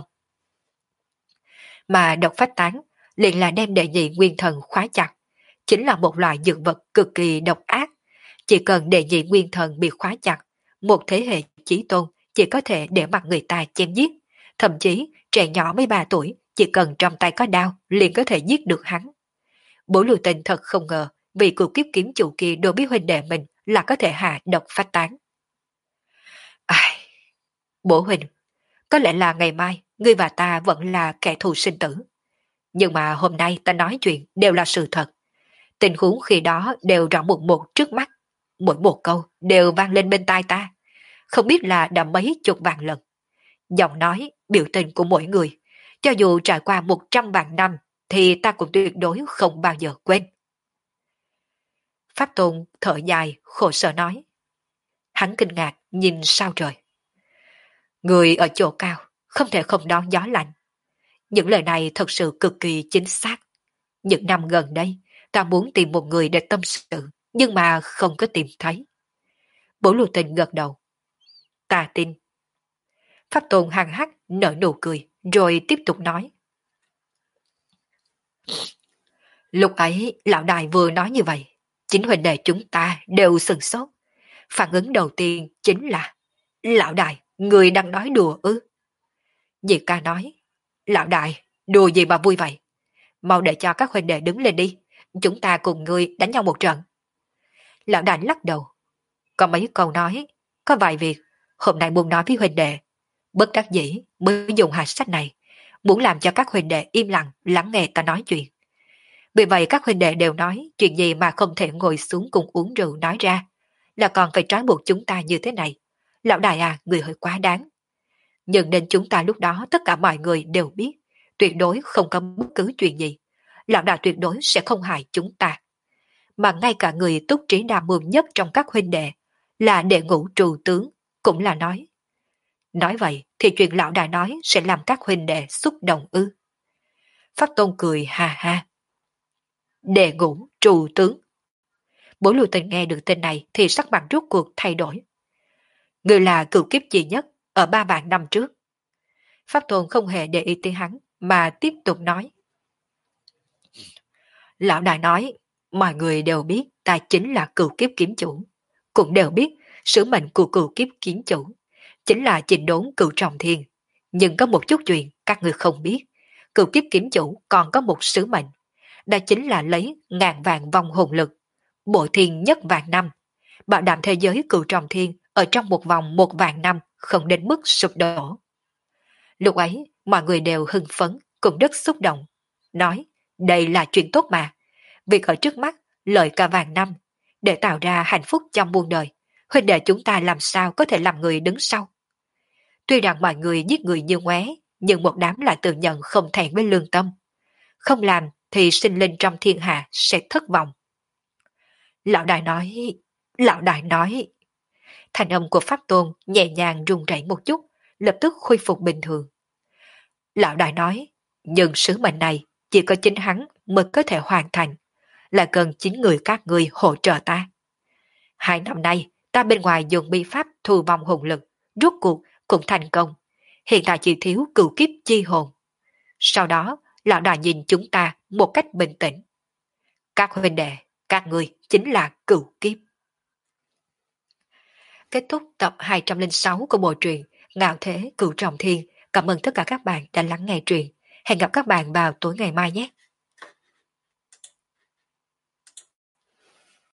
Mà độc phách tán liền là đem đệ nhị nguyên thần khóa chặt, chính là một loại dược vật cực kỳ độc ác. Chỉ cần đệ nhị nguyên thần bị khóa chặt, một thế hệ chí tôn chỉ có thể để mặc người ta chém giết. Thậm chí trẻ nhỏ mới ba tuổi chỉ cần trong tay có đao liền có thể giết được hắn. Bố lưu tình thật không ngờ vì cuộc kiếp kiếm chủ kia đối với huynh đệ mình là có thể hạ độc phách tán. Ai... Bố huynh, có lẽ là ngày mai ngươi và ta vẫn là kẻ thù sinh tử. Nhưng mà hôm nay ta nói chuyện đều là sự thật. Tình huống khi đó đều rõ một một trước mắt. Mỗi một câu đều vang lên bên tai ta. Không biết là đã mấy chục vạn lần. Giọng nói, biểu tình của mỗi người, cho dù trải qua một trăm vạn năm, thì ta cũng tuyệt đối không bao giờ quên. Pháp Tôn thở dài, khổ sở nói. Hắn kinh ngạc, nhìn sao trời. Người ở chỗ cao, không thể không đón gió lạnh. Những lời này thật sự cực kỳ chính xác. Những năm gần đây, ta muốn tìm một người để tâm sự, nhưng mà không có tìm thấy. Bố lưu tình gật đầu. Ta tin. Pháp Tôn hằng hắc nở nụ cười, rồi tiếp tục nói. Lúc ấy, lão đại vừa nói như vậy, chính huynh đệ chúng ta đều sừng sốt. Phản ứng đầu tiên chính là, lão đại, người đang nói đùa ư? Diệp ca nói, lão đại, đùa gì mà vui vậy? Mau để cho các huynh đệ đứng lên đi, chúng ta cùng người đánh nhau một trận. Lão đại lắc đầu. Có mấy câu nói, có vài việc, hôm nay muốn nói với huynh đệ. Bất đắc dĩ mới dùng hạt sách này, muốn làm cho các huynh đệ im lặng lắng nghe ta nói chuyện. Vì vậy các huynh đệ đều nói chuyện gì mà không thể ngồi xuống cùng uống rượu nói ra, là còn phải trói buộc chúng ta như thế này. Lão đại à, người hơi quá đáng. Nhưng nên chúng ta lúc đó tất cả mọi người đều biết, tuyệt đối không có bất cứ chuyện gì. Lão đại tuyệt đối sẽ không hại chúng ta. Mà ngay cả người túc trí đa mưu nhất trong các huynh đệ, là đệ ngũ trù tướng, cũng là nói. Nói vậy thì chuyện lão đại nói sẽ làm các huynh đệ xúc động ư. Pháp Tôn cười ha ha. Đệ ngũ trù tướng. Bố lưu tình nghe được tên này thì sắc mặt rút cuộc thay đổi. Người là cựu kiếp duy nhất ở ba vạn năm trước. Pháp Tôn không hề để ý tới hắn mà tiếp tục nói. Lão đại nói, mọi người đều biết ta chính là cựu kiếp kiếm chủ, cũng đều biết sứ mệnh của cựu kiếp kiếm chủ chính là chỉnh đốn cựu trọng thiên. Nhưng có một chút chuyện các người không biết, cựu kiếp kiếm chủ còn có một sứ mệnh, đó chính là lấy ngàn vạn vong hồn lực, bội thiên nhất vạn năm, bảo đảm thế giới cựu trọng thiên ở trong một vòng một vạn năm không đến mức sụp đổ. Lúc ấy, mọi người đều hưng phấn, cũng rất xúc động, nói đây là chuyện tốt mà, việc ở trước mắt lợi cả vạn năm, để tạo ra hạnh phúc trong muôn đời, huynh đệ chúng ta làm sao có thể làm người đứng sau. Tuy rằng mọi người giết người như ngoé, nhưng một đám lại tự nhận không thẹn với lương tâm. Không làm thì sinh linh trong thiên hạ sẽ thất vọng. Lão đại nói, lão đại nói. Thành âm của Pháp Tôn nhẹ nhàng run rẩy một chút, lập tức khôi phục bình thường. Lão đại nói, nhưng sứ mệnh này chỉ có chính hắn mới có thể hoàn thành, là cần chính người các người hỗ trợ ta. Hai năm nay, ta bên ngoài dùng bi pháp thu vong hồn lực, rốt cuộc cũng thành công. Hiện tại chỉ thiếu cửu kiếp chi hồn. Sau đó, lão đại nhìn chúng ta một cách bình tĩnh. Các huynh đệ, các người chính là cửu kiếp. Kết thúc tập hai trăm lẻ sáu của bộ truyện Ngạo Thế Cửu Trọng Thiên. Cảm ơn tất cả các bạn đã lắng nghe truyện. Hẹn gặp các bạn vào tối ngày mai nhé.